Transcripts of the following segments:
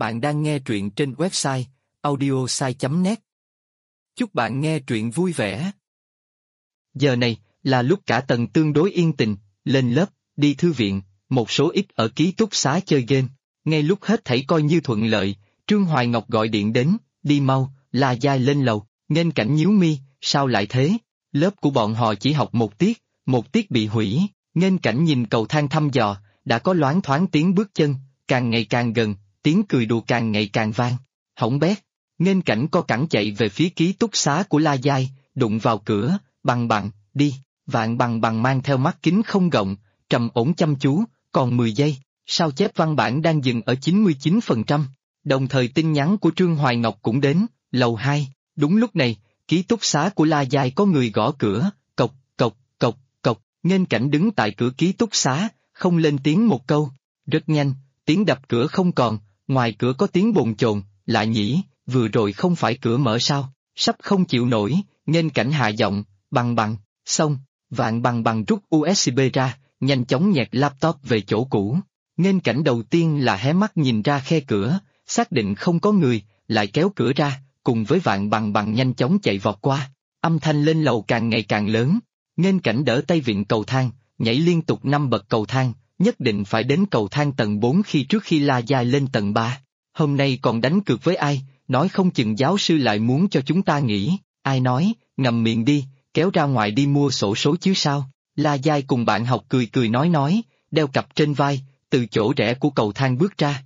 Bạn đang nghe truyện trên website audiosai.net. Chúc bạn nghe truyện vui vẻ. Giờ này là lúc cả Tần tương đối yên tĩnh, lên lớp, đi thư viện, một số ít ở ký túc xá chơi game. Ngay lúc hết thảy coi như thuận lợi, Trương Hoài Ngọc gọi điện đến, đi mau, La Giai lên lầu, Nghênh Cảnh nhíu mi, sao lại thế? Lớp của bọn họ chỉ học một tiết bị hủy. Nghênh Cảnh nhìn cầu thang thăm dò, đã có loáng thoáng tiếng bước chân, càng ngày càng gần, tiếng cười đùa càng ngày càng vang. Hỏng bét, Nghênh Cảnh co cẳng chạy về phía ký túc xá của La Giai, đụng vào cửa, bằng đi. Vạn bằng mang theo mắt kính không gọng, trầm ổn chăm chú, còn 10 giây, sao chép văn bản đang dừng ở 99%. Đồng thời tin nhắn của Trương Hoài Ngọc cũng đến, lầu 2, đúng lúc này, ký túc xá của La Giai có người gõ cửa, cộc, cộc, cộc, cộc, Nghênh Cảnh đứng tại cửa ký túc xá, không lên tiếng một câu. Rất nhanh, tiếng đập cửa không còn, ngoài cửa có tiếng bồn chồn, lạ nhỉ, vừa rồi không phải cửa mở sao, sắp không chịu nổi, Nghênh Cảnh hạ giọng, bằng, xong, Vạn bằng rút USB ra, nhanh chóng nhét laptop về chỗ cũ. Nghênh Cảnh đầu tiên là hé mắt nhìn ra khe cửa, xác định không có người, lại kéo cửa ra, cùng với Vạn bằng nhanh chóng chạy vọt qua. Âm thanh lên lầu càng ngày càng lớn, Nghênh Cảnh đỡ tay vịn cầu thang, nhảy liên tục 5 bậc cầu thang, nhất định phải đến cầu thang tầng 4 trước khi La Giai lên tầng 3. Hôm nay còn đánh cược với ai, nói không chừng giáo sư lại muốn cho chúng ta nghỉ, ai nói, ngậm miệng đi, kéo ra ngoài đi mua xổ số chứ sao. La Giai cùng bạn học cười nói, đeo cặp trên vai, từ chỗ rẽ của cầu thang bước ra.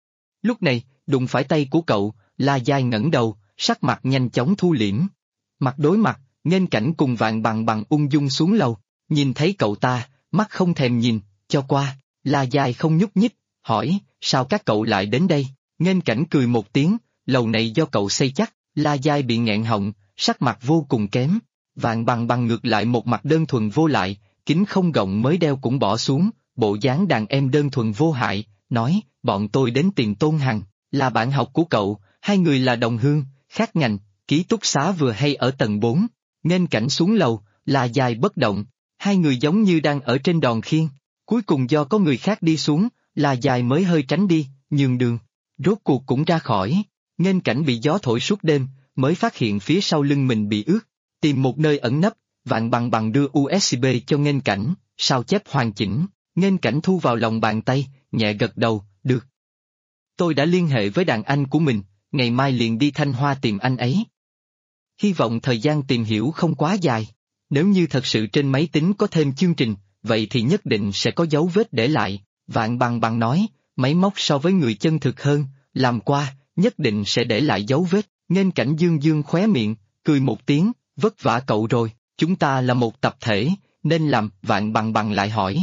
Lúc này, đụng phải tay của cậu, La Giai ngẩng đầu, sắc mặt nhanh chóng thu liễm. Mặt đối mặt, Nghênh Cảnh cùng Vạn bằng ung dung xuống lầu, nhìn thấy cậu ta, mắt không thèm nhìn, cho qua. La Giai không nhúc nhích, hỏi, sao các cậu lại đến đây? Nghênh Cảnh cười một tiếng, lầu này do cậu xây chắc. La Giai bị nghẹn họng, sắc mặt vô cùng kém. Vạn bằng ngược lại một mặt đơn thuần vô lại, kính không gọng mới đeo cũng bỏ xuống, bộ dáng đàn em đơn thuần vô hại, nói, bọn tôi đến tìm Tôn Hằng, là bạn học của cậu, hai người là đồng hương, khác ngành, ký túc xá vừa hay ở tầng 4. Nghênh Cảnh xuống lầu, La Giai bất động, hai người giống như đang ở trên đòn khiên. Cuối cùng do có người khác đi xuống, La Giai mới hơi tránh đi, nhường đường. Rốt cuộc cũng ra khỏi. Nghênh Cảnh bị gió thổi suốt đêm, mới phát hiện phía sau lưng mình bị ướt. Tìm một nơi ẩn nấp, Vạn bằng đưa USB cho Nghênh Cảnh, sao chép hoàn chỉnh. Nghênh Cảnh thu vào lòng bàn tay, nhẹ gật đầu, được. Tôi đã liên hệ với đàn anh của mình, ngày mai liền đi Thanh Hoa tìm anh ấy. Hy vọng thời gian tìm hiểu không quá dài. Nếu như thật sự trên máy tính có thêm chương trình, vậy thì nhất định sẽ có dấu vết để lại. Vạn bằng nói, máy móc so với người chân thực hơn, làm qua, nhất định sẽ để lại dấu vết. Nghênh Cảnh dương khóe miệng, cười một tiếng, vất vả cậu rồi, chúng ta là một tập thể, nên làm. Vạn bằng lại hỏi,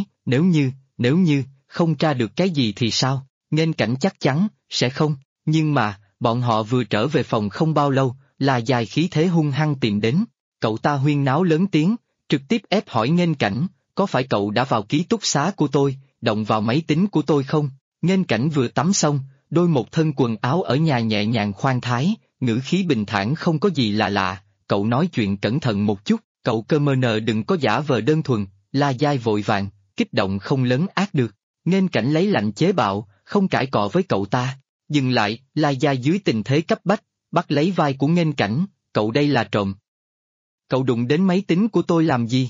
nếu như, không tra được cái gì thì sao? Nghênh Cảnh chắc chắn, sẽ không, nhưng mà, bọn họ vừa trở về phòng không bao lâu, là dài khí thế hung hăng tìm đến. Cậu ta huyên náo lớn tiếng, trực tiếp ép hỏi Nghênh Cảnh, có phải cậu đã vào ký túc xá của tôi, động vào máy tính của tôi không? Nghênh Cảnh vừa tắm xong, đôi một thân quần áo ở nhà nhẹ nhàng khoan thái, ngữ khí bình thản không có gì lạ lạ, cậu nói chuyện cẩn thận một chút, cậu cơ mờ nờ đừng có giả vờ đơn thuần. La Giai vội vàng, kích động không lấn át được. Nghênh Cảnh lấy lạnh chế bạo, không cãi cọ với cậu ta. Dừng lại, La Giai dưới tình thế cấp bách, bắt lấy vai của Nghênh Cảnh, cậu đây là trộm. Cậu đụng đến máy tính của tôi làm gì?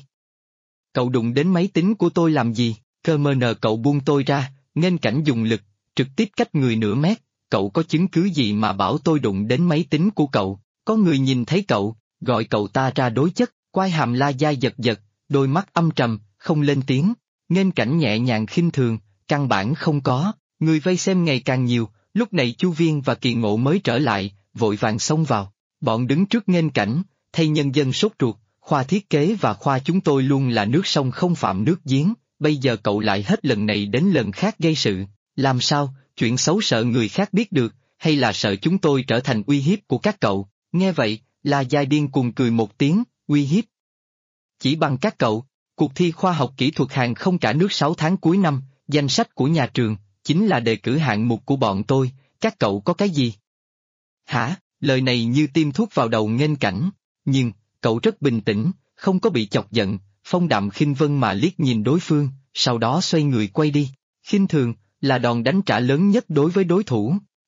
Cơ mờ nờ cậu buông tôi ra. Nghênh Cảnh dùng lực, trực tiếp cách người nửa mét, cậu có chứng cứ gì mà bảo tôi đụng đến máy tính của cậu? Có người nhìn thấy cậu, gọi cậu ta ra đối chất. Quai hàm La Giai giật, đôi mắt âm trầm, không lên tiếng. Nghênh Cảnh nhẹ nhàng khinh thường, căn bản không có. Người vây xem ngày càng nhiều, lúc này Chu Viên và Kỳ Ngộ mới trở lại, vội vàng xông vào. Bọn đứng trước Nghênh Cảnh, thay nhân dân sốt ruột, khoa thiết kế và khoa chúng tôi luôn là nước sông không phạm nước giếng, bây giờ cậu lại hết lần này đến lần khác gây sự. Làm sao, chuyện xấu sợ người khác biết được, hay là sợ chúng tôi trở thành uy hiếp của các cậu? Nghe vậy, La Giai điên cuồng cười một tiếng, uy hiếp. Chỉ bằng các cậu, cuộc thi khoa học kỹ thuật hàng không cả nước 6 tháng cuối năm, danh sách của nhà trường, chính là đề cử hạng mục của bọn tôi, các cậu có cái gì? Hả? Lời này như tiêm thuốc vào đầu Nghênh Cảnh, nhưng, cậu rất bình tĩnh, không có bị chọc giận, phong đạm khinh vân mà liếc nhìn đối phương, sau đó xoay người quay đi. Khinh thường, là đòn đánh trả lớn nhất đối với đối thủ.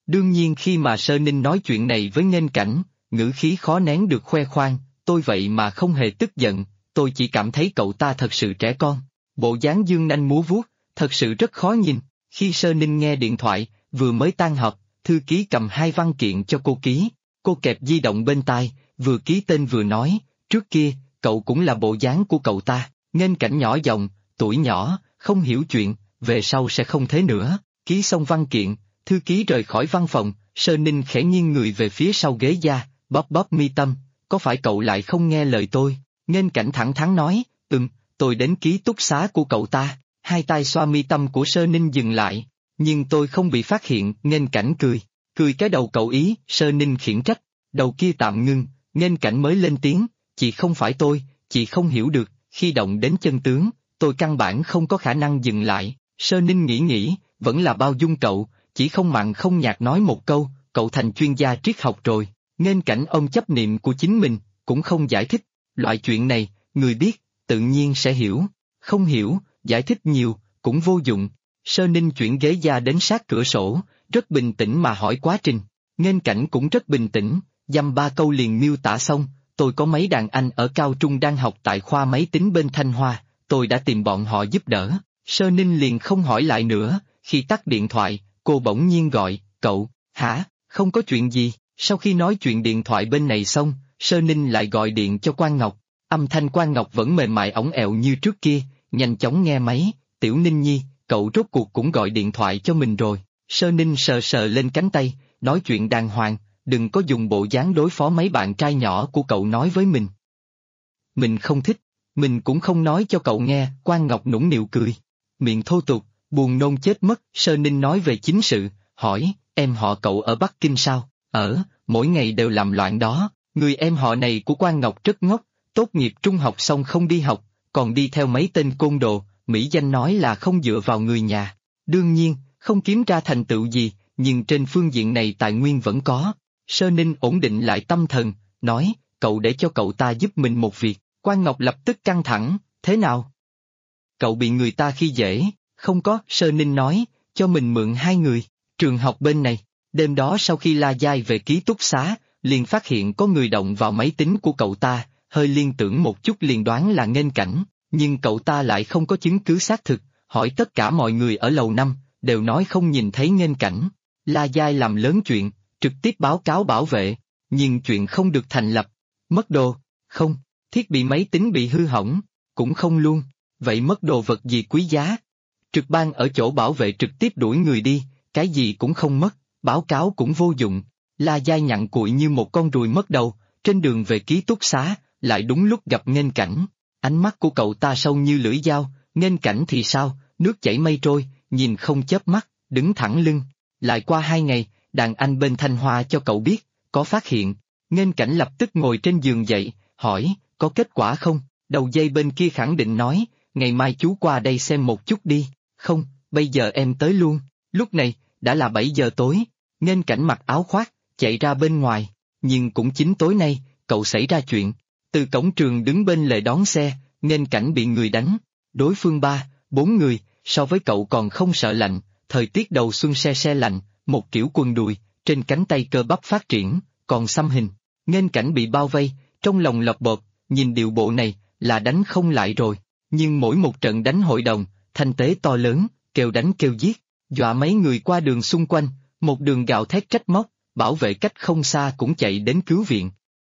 Đương nhiên khi mà Sơ Ninh nói chuyện này với Nghênh Cảnh, ngữ khí khó nén được khoe khoang, tôi vậy mà không hề tức giận, tôi chỉ cảm thấy cậu ta thật sự trẻ con. Bộ dáng dương nanh múa vuốt, thật sự rất khó nhìn. Khi Sơ Ninh nghe điện thoại, vừa mới tan họp, thư ký cầm 2 văn kiện cho cô ký, cô kẹp di động bên tai, vừa ký tên vừa nói, trước kia, cậu cũng là bộ dáng của cậu ta. Nghênh Cảnh nhỏ giọng, tuổi nhỏ, không hiểu chuyện, về sau sẽ không thế nữa. Ký xong văn kiện, thư ký rời khỏi văn phòng, Sơ Ninh khẽ nghiêng người về phía sau ghế da, bóp bóp mi tâm, có phải cậu lại không nghe lời tôi? Nghênh Cảnh thẳng thắn nói, tôi đến ký túc xá của cậu ta. Hai tay xoa mi tâm của Sơ Ninh dừng lại, nhưng tôi không bị phát hiện. Nghênh Cảnh cười cái đầu cậu ý. Sơ Ninh khiển trách, đầu kia tạm ngưng, Nghênh Cảnh mới lên tiếng, chị không phải tôi, chị không hiểu được, khi động đến chân tướng, tôi căn bản không có khả năng dừng lại. Sơ Ninh nghĩ, vẫn là bao dung cậu, chỉ không mặn không nhạt nói một câu, cậu thành chuyên gia triết học rồi. Nghênh Cảnh ông chấp niệm của chính mình, cũng không giải thích, loại chuyện này, người biết, tự nhiên sẽ hiểu, không hiểu, giải thích nhiều, cũng vô dụng. Sơ Ninh chuyển ghế da đến sát cửa sổ, rất bình tĩnh mà hỏi quá trình. Nghênh Cảnh cũng rất bình tĩnh, dăm ba câu liền miêu tả xong, tôi có mấy đàn anh ở cao trung đang học tại khoa máy tính bên Thanh Hoa, tôi đã tìm bọn họ giúp đỡ. Sơ Ninh liền không hỏi lại nữa, khi tắt điện thoại, cô bỗng nhiên gọi, cậu, hả, không có chuyện gì. Sau khi nói chuyện điện thoại bên này xong, Sơ Ninh lại gọi điện cho Quang Ngọc, âm thanh Quang Ngọc vẫn mềm mại ỏng ẹo như trước kia, nhanh chóng nghe máy, Tiểu Ninh Nhi, cậu rốt cuộc cũng gọi điện thoại cho mình rồi. Sơ Ninh sờ sờ lên cánh tay, nói chuyện đàng hoàng, đừng có dùng bộ dáng đối phó mấy bạn trai nhỏ của cậu nói với mình. Mình không thích, mình cũng không nói cho cậu nghe. Quang Ngọc nũng nịu cười, miệng thô tục, buồn nôn chết mất. Sơ Ninh nói về chính sự, hỏi, em họ cậu ở Bắc Kinh sao? Mỗi ngày đều làm loạn đó. Người em họ này của Quang Ngọc rất ngốc, tốt nghiệp trung học xong không đi học, còn đi theo mấy tên côn đồ, mỹ danh nói là không dựa vào người nhà. Đương nhiên, không kiếm ra thành tựu gì, nhưng trên phương diện này tài nguyên vẫn có. Sơ Ninh ổn định lại tâm thần, nói, cậu để cho cậu ta giúp mình một việc. Quang Ngọc lập tức căng thẳng, thế nào? Cậu bị người ta khi dễ, không có. Sơ Ninh nói, cho mình mượn 2 người, trường học bên này. Đêm đó sau khi La Giai về ký túc xá, liền phát hiện có người động vào máy tính của cậu ta, hơi liên tưởng một chút liền đoán là Nghênh Cảnh, nhưng cậu ta lại không có chứng cứ xác thực, hỏi tất cả mọi người ở lầu 5, đều nói không nhìn thấy Nghênh Cảnh. La Giai làm lớn chuyện, trực tiếp báo cáo bảo vệ, nhưng chuyện không được thành lập. Mất đồ, không, thiết bị máy tính bị hư hỏng, cũng không luôn, vậy mất đồ vật gì quý giá? Trực ban ở chỗ bảo vệ trực tiếp đuổi người đi, cái gì cũng không mất, báo cáo cũng vô dụng. La Giai nhặn cụi như một con ruồi mất đầu, trên đường về ký túc xá, lại đúng lúc gặp Nghênh Cảnh. Ánh mắt của cậu ta sâu như lưỡi dao, Nghênh Cảnh thì sao, nước chảy mây trôi, nhìn không chớp mắt, đứng thẳng lưng. Lại qua 2 ngày, đàn anh bên Thanh Hoa cho cậu biết, có phát hiện. Nghênh Cảnh lập tức ngồi trên giường dậy, hỏi, có kết quả không? Đầu dây bên kia khẳng định nói, ngày mai chú qua đây xem một chút đi. Không, bây giờ em tới luôn. Lúc này, đã là 7 giờ tối. Nghênh Cảnh mặc áo khoác, chạy ra bên ngoài. Nhưng cũng chính tối nay, cậu xảy ra chuyện. Từ cổng trường đứng bên lề đón xe, Nghênh Cảnh bị người đánh. Đối phương 3-4 người, so với cậu còn không sợ lạnh. Thời tiết đầu xuân se lạnh, một kiểu quần đùi, trên cánh tay cơ bắp phát triển, còn xăm hình. Nghênh Cảnh bị bao vây, trong lòng lọc bộp, nhìn điệu bộ này, là đánh không lại rồi. Nhưng mỗi một trận đánh hội đồng, thanh tế to lớn, kêu đánh kêu giết, dọa mấy người qua đường xung quanh, một đường gào thét trách móc, bảo vệ cách không xa cũng chạy đến cứu viện.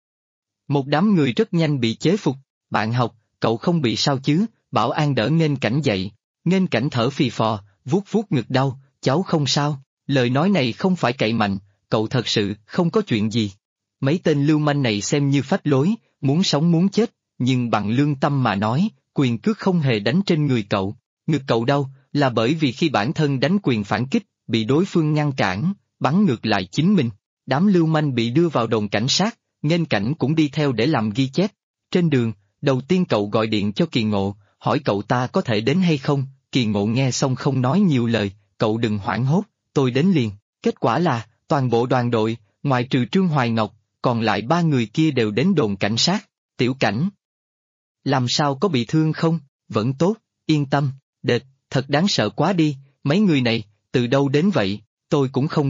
Một đám người rất nhanh bị chế phục, bạn học, cậu không bị sao chứ? Bảo an đỡ Nghênh Cảnh dậy, Nghênh Cảnh thở phì phò, vuốt vuốt ngực đau, cháu không sao, lời nói này không phải cậy mạnh, cậu thật sự không có chuyện gì. Mấy tên lưu manh này xem như phách lối, muốn sống muốn chết, nhưng bằng lương tâm mà nói, quyền cước không hề đánh trên người cậu. Ngực cậu đau, là bởi vì khi bản thân đánh quyền phản kích, bị đối phương ngăn cản, bắn ngược lại chính mình. Đám lưu manh bị đưa vào đồn cảnh sát, Nghênh Cảnh cũng đi theo để làm ghi chép. Trên đường, đầu tiên cậu gọi điện cho Kỳ Ngộ, hỏi cậu ta có thể đến hay không. Kỳ Ngộ nghe xong không nói nhiều lời, cậu đừng hoảng hốt, tôi đến liền. Kết quả là, toàn bộ đoàn đội, ngoại trừ Trương Hoài Ngọc, còn lại 3 người kia đều đến đồn cảnh sát. Tiểu Cảnh, làm sao có bị thương không? Vẫn tốt, yên tâm. Đệt, thật đáng sợ quá đi, mấy người này, từ đâu đến vậy? Tôi cũng không biết,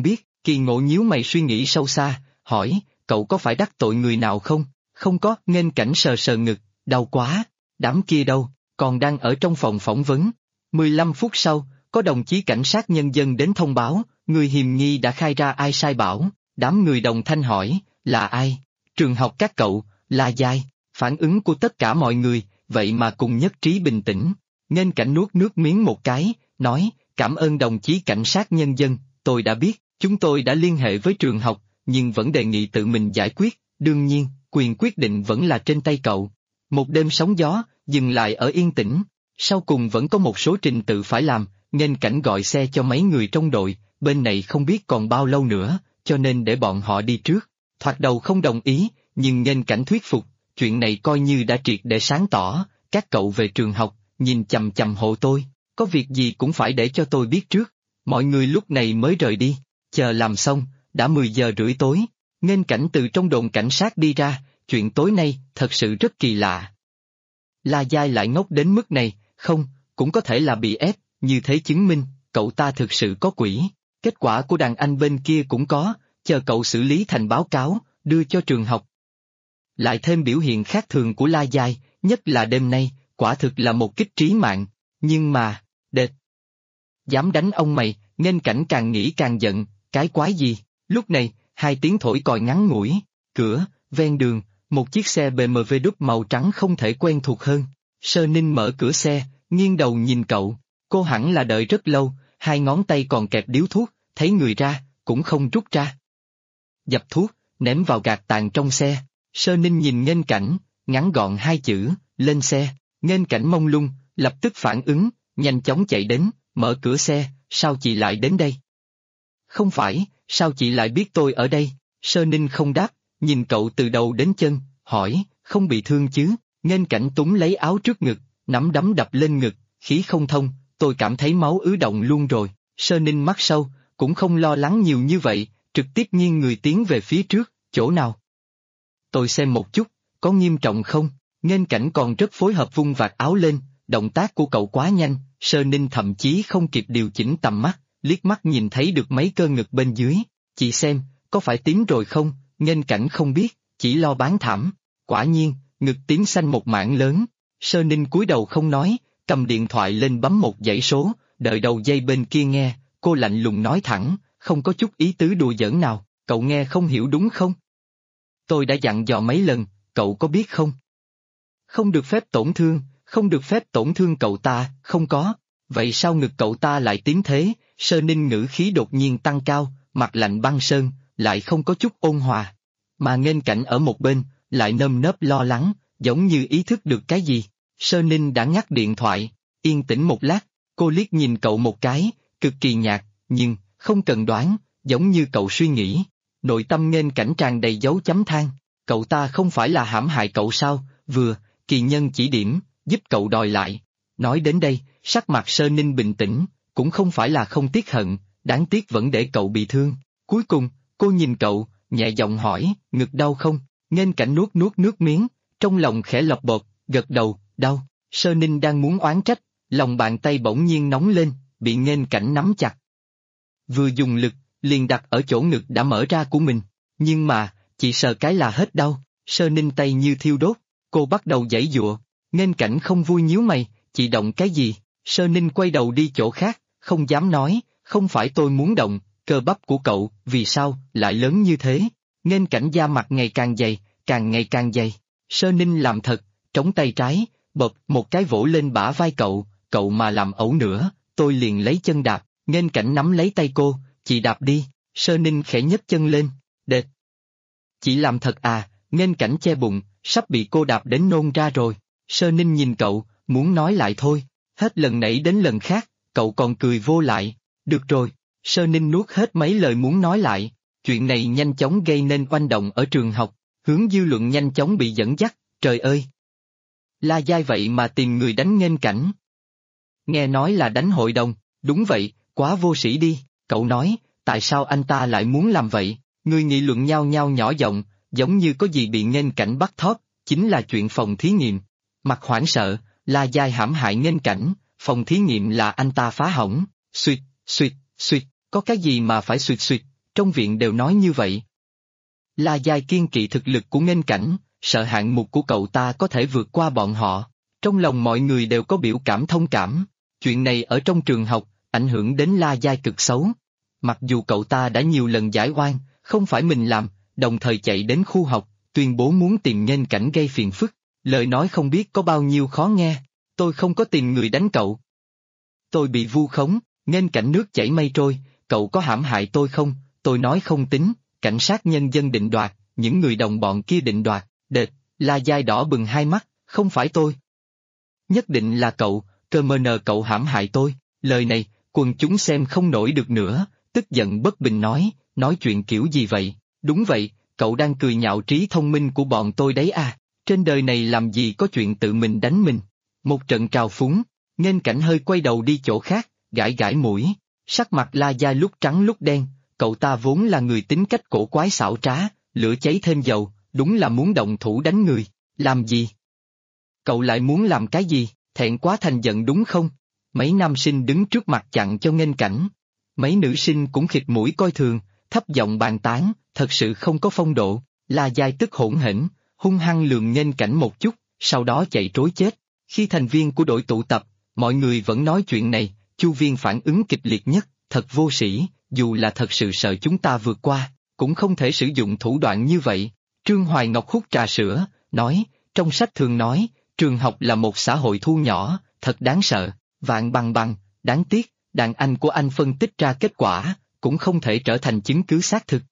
Kỳ Ngộ nhíu mày suy nghĩ sâu xa, hỏi, cậu có phải đắc tội người nào không? Không có, Nghênh Cảnh sờ sờ ngực, đau quá. Đám kia đâu, còn đang ở trong phòng phỏng vấn. 15 phút sau, có đồng chí cảnh sát nhân dân đến thông báo, người hiềm nghi đã khai ra ai sai bảo. Đám người đồng thanh hỏi, là ai? Trường học các cậu, La Giai. Phản ứng của tất cả mọi người, vậy mà cùng nhất trí bình tĩnh. Nghênh Cảnh nuốt nước miếng một cái, nói, cảm ơn đồng chí cảnh sát nhân dân, tôi đã biết, chúng tôi đã liên hệ với trường học, nhưng vẫn đề nghị tự mình giải quyết, đương nhiên, quyền quyết định vẫn là trên tay cậu. Một đêm sóng gió, dừng lại ở Yên Tĩnh, sau cùng vẫn có một số trình tự phải làm, Nghênh Cảnh gọi xe cho mấy người trong đội, bên này không biết còn bao lâu nữa, cho nên để bọn họ đi trước. Thoạt đầu không đồng ý, nhưng Nghênh Cảnh thuyết phục, chuyện này coi như đã triệt để sáng tỏ, các cậu về trường học, nhìn chằm chằm hộ tôi, có việc gì cũng phải để cho tôi biết trước. Mọi người lúc này mới rời đi, chờ làm xong, đã 10 giờ rưỡi tối, Nghênh Cảnh từ trong đồn cảnh sát đi ra, chuyện tối nay thật sự rất kỳ lạ. La Giai lại ngốc đến mức này, không, cũng có thể là bị ép, như thế chứng minh, cậu ta thực sự có quỷ. Kết quả của đàn anh bên kia cũng có, chờ cậu xử lý thành báo cáo, đưa cho trường học. Lại thêm biểu hiện khác thường của La Giai, nhất là đêm nay, quả thực là một kích trí mạng, nhưng mà, đệt. Dám đánh ông mày, Nghênh Cảnh càng nghĩ càng giận, cái quái gì, lúc này, 2 tiếng thổi còi ngắn ngủi, cửa, ven đường, một chiếc xe BMW đúc màu trắng không thể quen thuộc hơn. Sơ Ninh mở cửa xe, nghiêng đầu nhìn cậu, cô hẳn là đợi rất lâu, 2 ngón tay còn kẹp điếu thuốc, thấy người ra, cũng không rút ra. Dập thuốc, ném vào gạt tàn trong xe, Sơ Ninh nhìn Nghênh Cảnh, ngắn gọn 2 chữ, lên xe, Nghênh Cảnh mông lung, lập tức phản ứng, nhanh chóng chạy đến, mở cửa xe, sao chị lại đến đây? Không phải, sao chị lại biết tôi ở đây? Sơ Ninh không đáp, nhìn cậu từ đầu đến chân, hỏi, không bị thương chứ? Nghênh Cảnh túm lấy áo trước ngực, nắm đấm đập lên ngực, khí không thông, tôi cảm thấy máu ứ động luôn rồi. Sơ Ninh mắt sâu, cũng không lo lắng nhiều như vậy, trực tiếp nghiêng người tiến về phía trước, chỗ nào? Tôi xem một chút, có nghiêm trọng không? Nghênh Cảnh còn rất phối hợp vung vạt áo lên, động tác của cậu quá nhanh, Sơ Ninh thậm chí không kịp điều chỉnh tầm mắt, liếc mắt nhìn thấy được mấy cơ ngực bên dưới. Chị xem, có phải tím rồi không? Nghênh Cảnh không biết, chỉ lo bán thảm. Quả nhiên, ngực tím xanh một mảng lớn. Sơ Ninh cúi đầu không nói, cầm điện thoại lên bấm một dãy số, đợi đầu dây bên kia nghe, cô lạnh lùng nói thẳng, không có chút ý tứ đùa giỡn nào, cậu nghe không hiểu đúng không? Tôi đã dặn dò mấy lần, cậu có biết không? Không được phép tổn thương, không được phép tổn thương cậu ta, không có. Vậy sao ngực cậu ta lại tím thế? Sơ Ninh ngữ khí đột nhiên tăng cao, mặt lạnh băng sơn, lại không có chút ôn hòa. Mà Nghênh Cảnh ở một bên, lại nơm nớp lo lắng, giống như ý thức được cái gì. Sơ Ninh đã ngắt điện thoại, yên tĩnh một lát, cô liếc nhìn cậu một cái, cực kỳ nhạt, nhưng, không cần đoán, giống như cậu suy nghĩ. Nội tâm Nghênh Cảnh tràn đầy dấu chấm than, cậu ta không phải là hãm hại cậu sao, vừa, kỳ nhân chỉ điểm, giúp cậu đòi lại. Nói đến đây, sắc mặt Sơ Ninh bình tĩnh, cũng không phải là không tiếc hận, đáng tiếc vẫn để cậu bị thương. Cuối cùng, cô nhìn cậu, nhẹ giọng hỏi, ngực đau không? Nghênh Cảnh nuốt nuốt nước miếng, trong lòng khẽ lọc bột, gật đầu, đau. Sơ Ninh đang muốn oán trách, lòng bàn tay bỗng nhiên nóng lên, bị Nghênh Cảnh nắm chặt. Vừa dùng lực, liền đặt ở chỗ ngực đã mở ra của mình, nhưng mà, chỉ sờ cái là hết đau. Sơ Ninh tay như thiêu đốt, cô bắt đầu giãy giụa. Nghênh Cảnh không vui nhíu mày, chị động cái gì? Sơ Ninh quay đầu đi chỗ khác, không dám nói, không phải tôi muốn động, cơ bắp của cậu, vì sao, lại lớn như thế? Nghênh Cảnh da mặt ngày càng dày, càng ngày càng dày. Sơ Ninh làm thật, trống tay trái, bập một cái vỗ lên bả vai cậu mà làm ẩu nữa, tôi liền lấy chân đạp. Nghênh Cảnh nắm lấy tay cô, chị đạp đi. Sơ Ninh khẽ nhấc chân lên, đệt. Chị làm thật à? Nghênh Cảnh che bụng, sắp bị cô đạp đến nôn ra rồi. Sơ Ninh nhìn cậu, muốn nói lại thôi, hết lần nãy đến lần khác, cậu còn cười vô lại. Được rồi, Sơ Ninh nuốt hết mấy lời muốn nói lại, chuyện này nhanh chóng gây nên oanh động ở trường học, hướng dư luận nhanh chóng bị dẫn dắt, trời ơi! La Giai vậy mà tìm người đánh Nghênh Cảnh. Nghe nói là đánh hội đồng, đúng vậy, quá vô sĩ đi, cậu nói, tại sao anh ta lại muốn làm vậy? Người nghị luận nhao nhao nhỏ giọng, giống như có gì bị Nghênh Cảnh bắt thóp, chính là chuyện phòng thí nghiệm. Mặt hoảng sợ, La Giai hãm hại Nghênh Cảnh, phòng thí nghiệm là anh ta phá hỏng, suýt, có cái gì mà phải suýt, trong viện đều nói như vậy. La Giai kiên kỵ thực lực của Nghênh Cảnh, sợ hạng mục của cậu ta có thể vượt qua bọn họ. Trong lòng mọi người đều có biểu cảm thông cảm. Chuyện này ở trong trường học, ảnh hưởng đến La Giai cực xấu. Mặc dù cậu ta đã nhiều lần giải oan, không phải mình làm, đồng thời chạy đến khu học, tuyên bố muốn tìm Nghênh Cảnh gây phiền phức. Lời nói không biết có bao nhiêu khó nghe. Tôi không có tìm người đánh cậu. Tôi bị vu khống, Nghênh Cảnh nước chảy mây trôi, cậu có hãm hại tôi không? Tôi nói không tính, cảnh sát nhân dân định đoạt, những người đồng bọn kia định đoạt, đệt, La Giai đỏ bừng hai mắt, không phải tôi. Nhất định là cậu, cơ mờ nờ cậu hãm hại tôi, lời này, quần chúng xem không nổi được nữa, tức giận bất bình nói chuyện kiểu gì vậy, đúng vậy, cậu đang cười nhạo trí thông minh của bọn tôi đấy à, trên đời này làm gì có chuyện tự mình đánh mình. Một trận trào phúng, Nghênh Cảnh hơi quay đầu đi chỗ khác, gãi gãi mũi, sắc mặt La Giai lúc trắng lúc đen, cậu ta vốn là người tính cách cổ quái xảo trá, lửa cháy thêm dầu, đúng là muốn động thủ đánh người, làm gì? Cậu lại muốn làm cái gì, thẹn quá thành giận đúng không? Mấy nam sinh đứng trước mặt chặn cho Nghênh Cảnh. Mấy nữ sinh cũng khịt mũi coi thường, thấp giọng bàn tán, thật sự không có phong độ, La Giai tức hỗn hển, hung hăng lườm Nghênh Cảnh một chút, sau đó chạy trối chết. Khi thành viên của đội tụ tập, mọi người vẫn nói chuyện này, Chu Viên phản ứng kịch liệt nhất, thật vô sĩ, dù là thật sự sợ chúng ta vượt qua, cũng không thể sử dụng thủ đoạn như vậy. Trương Hoài Ngọc hút trà sữa, nói, trong sách thường nói, trường học là một xã hội thu nhỏ, thật đáng sợ, vạn bằng, đáng tiếc, đàn anh của anh phân tích ra kết quả, cũng không thể trở thành chứng cứ xác thực.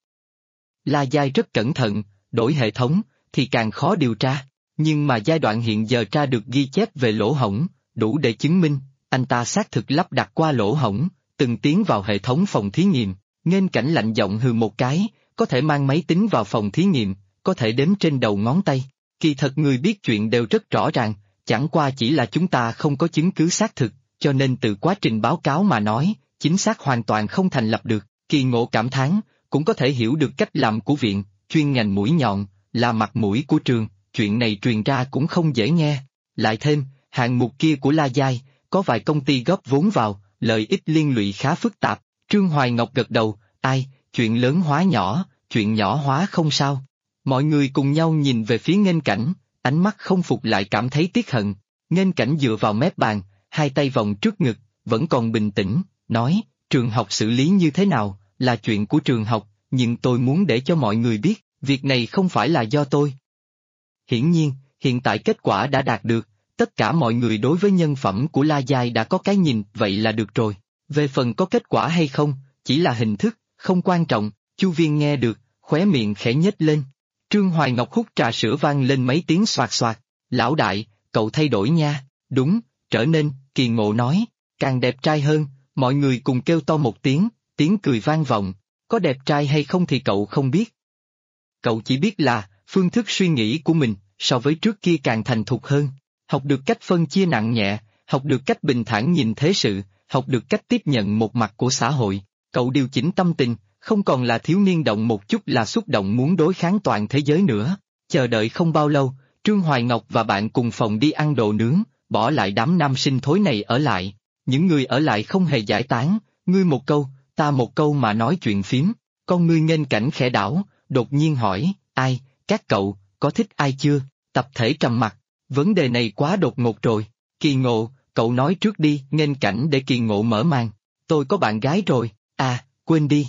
La Giai rất cẩn thận, đổi hệ thống, thì càng khó điều tra, nhưng mà giai đoạn hiện giờ tra được ghi chép về lỗ hổng, đủ để chứng minh, anh ta xác thực lắp đặt qua lỗ hổng, từng tiến vào hệ thống phòng thí nghiệm. Nghênh Cảnh lạnh giọng hừ một cái, có thể mang máy tính vào phòng thí nghiệm, có thể đếm trên đầu ngón tay. Kỳ thật người biết chuyện đều rất rõ ràng, chẳng qua chỉ là chúng ta không có chứng cứ xác thực, cho nên từ quá trình báo cáo mà nói, chính xác hoàn toàn không thành lập được. Kỳ Ngộ cảm thán, cũng có thể hiểu được cách làm của viện, chuyên ngành mũi nhọn, là mặt mũi của trường, chuyện này truyền ra cũng không dễ nghe. Lại thêm, hạng mục kia của La Giai, có vài công ty góp vốn vào, lợi ích liên lụy khá phức tạp. Trương Hoài Ngọc gật đầu, ai, chuyện lớn hóa nhỏ, chuyện nhỏ hóa không sao. Mọi người cùng nhau nhìn về phía Nghênh Cảnh, ánh mắt không phục lại cảm thấy tiếc hận. Nghênh Cảnh dựa vào mép bàn, hai tay vòng trước ngực, vẫn còn bình tĩnh, nói, trường học xử lý như thế nào, là chuyện của trường học, nhưng tôi muốn để cho mọi người biết, việc này không phải là do tôi. Hiển nhiên, hiện tại kết quả đã đạt được, tất cả mọi người đối với nhân phẩm của La Giai đã có cái nhìn, vậy là được rồi. Về phần có kết quả hay không, chỉ là hình thức, không quan trọng. Chu Viên nghe được, khóe miệng khẽ nhếch lên. Trương Hoài Ngọc hút trà sữa vang lên mấy tiếng xoạt xoạt. Lão đại, cậu thay đổi nha. Đúng, trở nên, Kỳ Ngộ nói, càng đẹp trai hơn. Mọi người cùng kêu to một tiếng, tiếng cười vang vọng. Có đẹp trai hay không thì cậu không biết. Cậu chỉ biết là, phương thức suy nghĩ của mình, so với trước kia càng thành thục hơn. Học được cách phân chia nặng nhẹ, học được cách bình thản nhìn thế sự, học được cách tiếp nhận một mặt của xã hội. Cậu điều chỉnh tâm tình, không còn là thiếu niên động một chút là xúc động muốn đối kháng toàn thế giới nữa. Chờ đợi không bao lâu, Trương Hoài Ngọc và bạn cùng phòng đi ăn đồ nướng, bỏ lại đám nam sinh thối này ở lại. Những người ở lại không hề giải tán, ngươi một câu, ta một câu mà nói chuyện phím. Con ngươi Nghênh Cảnh khẽ đảo, đột nhiên hỏi, ai, các cậu, có thích ai chưa? Tập thể trầm mặc, vấn đề này quá đột ngột rồi. Kỳ Ngộ, cậu nói trước đi. Nghênh Cảnh để Kỳ Ngộ mở màn. Tôi có bạn gái rồi, à, quên đi.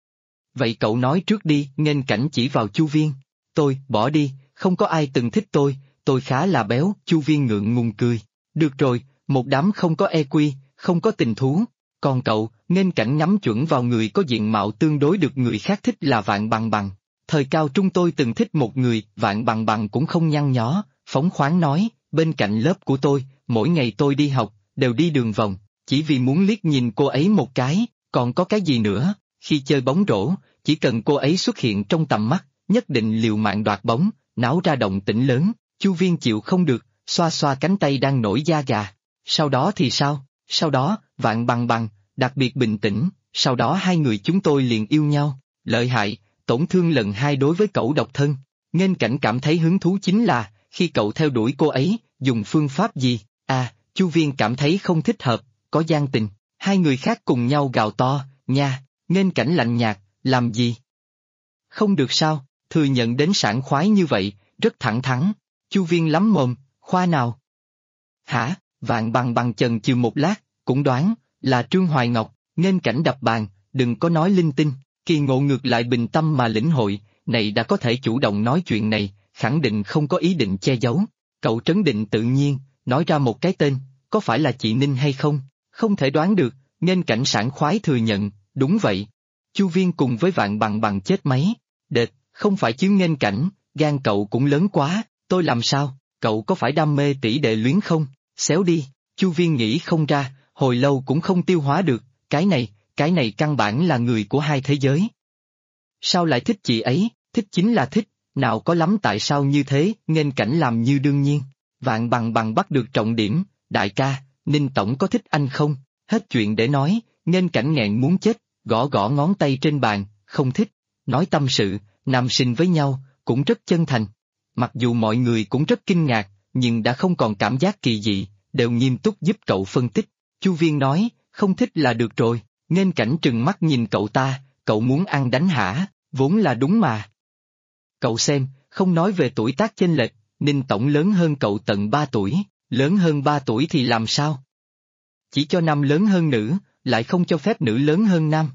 Vậy cậu nói trước đi. Nghênh Cảnh chỉ vào Chu Viên. Tôi, bỏ đi, không có ai từng thích tôi khá là béo. Chu Viên ngượng ngùng cười. Được rồi, một đám không có EQ, không có tình thú. Còn cậu, Nghênh Cảnh ngắm chuẩn vào người có diện mạo tương đối được người khác thích là Vạn Bằng Bằng. Thời cao trung tôi từng thích một người, Vạn Bằng Bằng cũng không nhăn nhó, phóng khoáng nói, bên cạnh lớp của tôi, mỗi ngày tôi đi học, đều đi đường vòng, chỉ vì muốn liếc nhìn cô ấy một cái, còn có cái gì nữa, khi chơi bóng rổ, chỉ cần cô ấy xuất hiện trong tầm mắt, nhất định liều mạng đoạt bóng, náo ra động tĩnh lớn. Chu Viên chịu không được, xoa xoa cánh tay đang nổi da gà. Sau đó thì sao? Sau đó, Vạn Bằng Bằng, đặc biệt bình tĩnh, sau đó hai người chúng tôi liền yêu nhau, lợi hại, tổn thương lần hai đối với cậu độc thân. Nghênh Cảnh cảm thấy hứng thú chính là, khi cậu theo đuổi cô ấy, dùng phương pháp gì? À, Chu Viên cảm thấy không thích hợp, có gian tình. Hai người khác cùng nhau gào to, nha. Nghênh Cảnh lạnh nhạt, làm gì? Không được sao, thừa nhận đến sảng khoái như vậy, rất thẳng thắn. Chu Viên lắm mồm, khoa nào? Hả? Vạn Bằng Bằng chần chừ một lát, cũng đoán, là Trương Hoài Ngọc, nên cảnh đập bàn, đừng có nói linh tinh. Kỳ Ngộ ngược lại bình tâm mà lĩnh hội, này đã có thể chủ động nói chuyện này, khẳng định không có ý định che giấu. Cậu trấn định tự nhiên, nói ra một cái tên, có phải là chị Ninh hay không? Không thể đoán được, nên cảnh sảng khoái thừa nhận, đúng vậy. Chu Viên cùng với Vạn Bằng Bằng chết máy. Đệt, không phải chứ nghênh cảnh, gan cậu cũng lớn quá, tôi làm sao, cậu có phải đam mê tỷ đệ luyến không? Xéo đi, Chu Viên nghĩ không ra, hồi lâu cũng không tiêu hóa được, cái này căn bản là người của hai thế giới. Sao lại thích chị ấy, thích chính là thích, nào có lắm tại sao như thế, nghênh cảnh làm như đương nhiên. Vạn Bằng Bằng bắt được trọng điểm, đại ca, Ninh Tổng có thích anh không? Hết chuyện để nói, nghênh cảnh nghẹn muốn chết, gõ gõ ngón tay trên bàn, không thích. Nói tâm sự, nam sinh với nhau, cũng rất chân thành. Mặc dù mọi người cũng rất kinh ngạc, nhưng đã không còn cảm giác kỳ dị, đều nghiêm túc giúp cậu phân tích. Chu Viên nói, không thích là được rồi, nghênh cảnh trừng mắt nhìn cậu ta, cậu muốn ăn đánh hả, vốn là đúng mà. Cậu xem, không nói về tuổi tác chênh lệch, Ninh Tổng lớn hơn cậu tận 3 tuổi, lớn hơn 3 tuổi thì làm sao? Chỉ cho nam lớn hơn nữ, lại không cho phép nữ lớn hơn nam.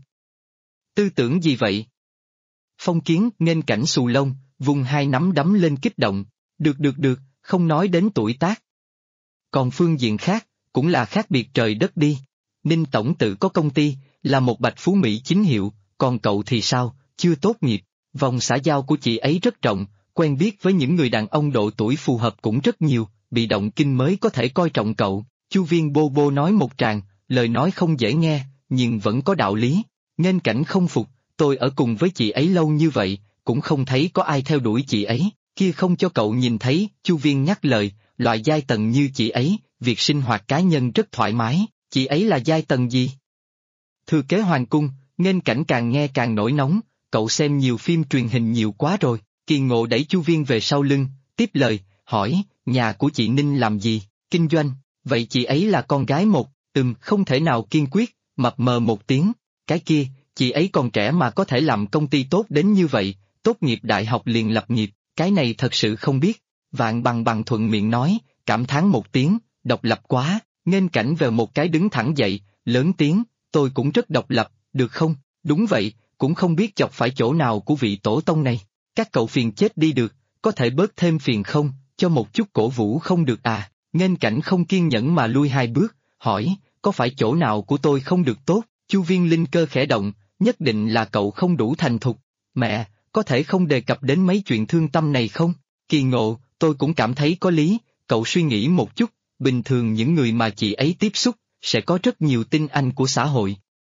Tư tưởng gì vậy? Phong Kiến nghênh cảnh xù lông, vùng hai nắm đấm lên kích động, được, không nói đến tuổi tác. Còn phương diện khác, cũng là khác biệt trời đất đi. Ninh Tổng tự có công ty, là một bạch phú Mỹ chính hiệu, còn cậu thì sao, chưa tốt nghiệp. Vòng xã giao của chị ấy rất rộng, quen biết với những người đàn ông độ tuổi phù hợp cũng rất nhiều, bị động kinh mới có thể coi trọng cậu. Chu Viên bô bô nói một tràng, lời nói không dễ nghe, nhưng vẫn có đạo lý. Nghênh cảnh không phục, tôi ở cùng với chị ấy lâu như vậy, cũng không thấy có ai theo đuổi chị ấy, kia không cho cậu nhìn thấy. Chu Viên nhắc lời, loại giai tầng như chị ấy, việc sinh hoạt cá nhân rất thoải mái, chị ấy là giai tầng gì? Thừa kế hoàng cung, nghênh cảnh càng nghe càng nổi nóng, cậu xem nhiều phim truyền hình nhiều quá rồi. Kỳ Ngộ đẩy Chu Viên về sau lưng, tiếp lời, hỏi, nhà của chị Ninh làm gì, kinh doanh, vậy chị ấy là con gái một, không thể nào kiên quyết, mập mờ một tiếng, cái kia, chị ấy còn trẻ mà có thể làm công ty tốt đến như vậy, tốt nghiệp đại học liền lập nghiệp, cái này thật sự không biết. Vạn Bằng Bằng thuận miệng nói, cảm thán một tiếng, độc lập quá, nghênh cảnh về một cái đứng thẳng dậy, lớn tiếng, tôi cũng rất độc lập, được không? Đúng vậy, cũng không biết chọc phải chỗ nào của vị tổ tông này. Các cậu phiền chết đi được, có thể bớt thêm phiền không, cho một chút cổ vũ không được à? Nghênh cảnh không kiên nhẫn mà lui 2 bước, hỏi, có phải chỗ nào của tôi không được tốt? Chu Viên linh cơ khẽ động, nhất định là cậu không đủ thành thục. Mẹ, có thể không đề cập đến mấy chuyện thương tâm này không? Kỳ Ngộ, tôi cũng cảm thấy có lý, cậu suy nghĩ một chút, bình thường những người mà chị ấy tiếp xúc, sẽ có rất nhiều tinh anh của xã hội.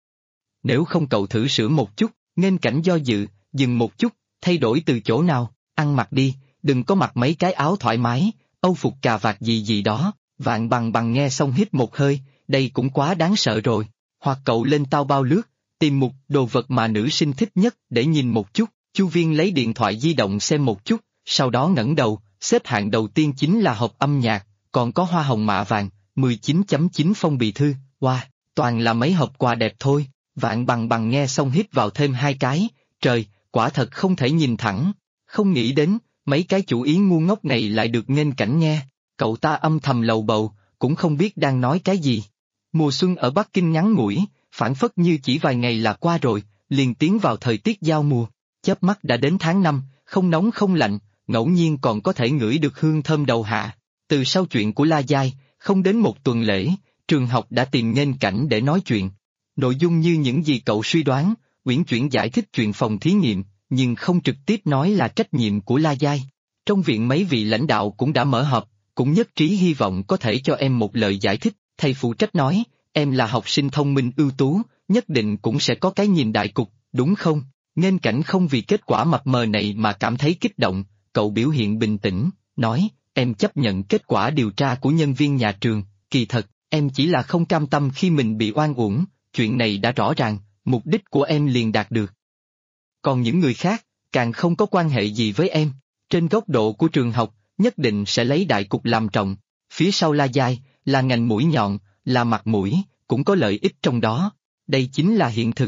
Nếu không cậu thử sửa một chút, nghênh cảnh do dự, dừng một chút, thay đổi từ chỗ nào, ăn mặc đi, đừng có mặc mấy cái áo thoải mái, âu phục cà vạt gì gì đó. Vạn Bằng Bằng nghe xong hít một hơi, đây cũng quá đáng sợ rồi. Hoặc cậu lên tao bao lướt, tìm một đồ vật mà nữ sinh thích nhất để nhìn một chút. Chu Viên lấy điện thoại di động xem một chút, sau đó ngẩng đầu, xếp hạng đầu tiên chính là hộp âm nhạc, còn có hoa hồng mạ vàng, 19.9 phong bì thư, wow, toàn là mấy hộp quà đẹp thôi. Vạn Bằng Bằng nghe xong hít vào thêm 2 cái, trời, quả thật không thể nhìn thẳng, không nghĩ đến, mấy cái chủ ý ngu ngốc này lại được nghênh cảnh nghe, cậu ta âm thầm lầu bầu, cũng không biết đang nói cái gì. Mùa xuân ở Bắc Kinh ngắn ngủi, phảng phất như chỉ vài ngày là qua rồi, liền tiến vào thời tiết giao mùa, chớp mắt đã đến tháng 5, không nóng không lạnh, ngẫu nhiên còn có thể ngửi được hương thơm đầu hạ. Từ sau chuyện của La Giai, không đến một tuần lễ, trường học đã tìm nghênh cảnh để nói chuyện. Nội dung như những gì cậu suy đoán, uyển chuyển giải thích chuyện phòng thí nghiệm, nhưng không trực tiếp nói là trách nhiệm của La Giai. Trong viện mấy vị lãnh đạo cũng đã mở họp, cũng nhất trí hy vọng có thể cho em một lời giải thích. Thầy phụ trách nói, em là học sinh thông minh ưu tú, nhất định cũng sẽ có cái nhìn đại cục, đúng không? Nghênh cảnh không vì kết quả mập mờ này mà cảm thấy kích động, cậu biểu hiện bình tĩnh, nói, em chấp nhận kết quả điều tra của nhân viên nhà trường, kỳ thật, em chỉ là không cam tâm khi mình bị oan uổng, chuyện này đã rõ ràng, mục đích của em liền đạt được. Còn những người khác, càng không có quan hệ gì với em, trên góc độ của trường học, nhất định sẽ lấy đại cục làm trọng, phía sau La Giai, là ngành mũi nhọn, là mặt mũi, cũng có lợi ích trong đó, đây chính là hiện thực.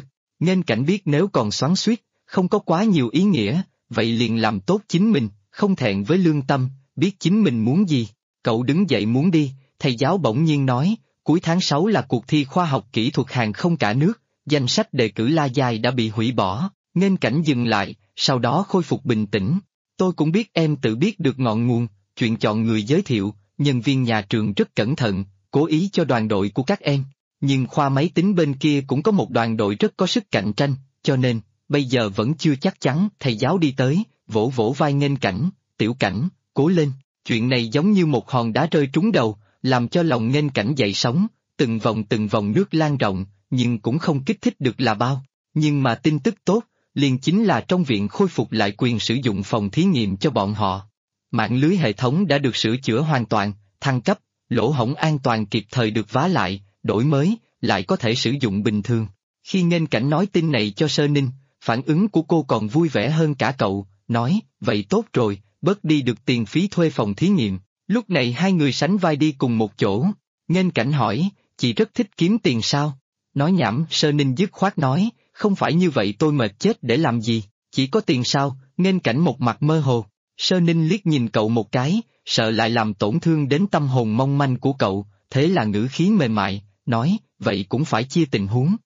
Nghênh Cảnh biết nếu còn xoắn xuýt, không có quá nhiều ý nghĩa, vậy liền làm tốt chính mình, không thẹn với lương tâm, biết chính mình muốn gì. Cậu đứng dậy muốn đi, thầy giáo bỗng nhiên nói, cuối tháng 6 là cuộc thi khoa học kỹ thuật hàng không cả nước, danh sách đề cử La Giai đã bị hủy bỏ. Nghênh Cảnh dừng lại, sau đó khôi phục bình tĩnh. Tôi cũng biết em tự biết được ngọn nguồn, chuyện chọn người giới thiệu, nhân viên nhà trường rất cẩn thận, cố ý cho đoàn đội của các em. Nhưng khoa máy tính bên kia cũng có một đoàn đội rất có sức cạnh tranh, cho nên, bây giờ vẫn chưa chắc chắn. Thầy giáo đi tới, vỗ vỗ vai Nghênh Cảnh, Tiểu Cảnh, cố lên. Chuyện này giống như một hòn đá rơi trúng đầu, làm cho lòng Nghênh Cảnh dậy sóng, từng vòng nước lan rộng, nhưng cũng không kích thích được là bao. Nhưng mà tin tức tốt, liền chính là trong viện khôi phục lại quyền sử dụng phòng thí nghiệm cho bọn họ. Mạng lưới hệ thống đã được sửa chữa hoàn toàn, thăng cấp, lỗ hổng an toàn kịp thời được vá lại, đổi mới, lại có thể sử dụng bình thường. Khi Nghênh Cảnh nói tin này cho Sơ Ninh, phản ứng của cô còn vui vẻ hơn cả cậu, nói, vậy tốt rồi, bớt đi được tiền phí thuê phòng thí nghiệm. Lúc này hai người sánh vai đi cùng một chỗ. Nghênh Cảnh hỏi, chị rất thích kiếm tiền sao? Nói nhảm, Sơ Ninh dứt khoát nói, không phải như vậy tôi mệt chết để làm gì, chỉ có tiền sao? Nghênh Cảnh một mặt mơ hồ. Sơ Ninh liếc nhìn cậu một cái, sợ lại làm tổn thương đến tâm hồn mong manh của cậu, thế là ngữ khí mềm mại, nói, vậy cũng phải chia tình huống.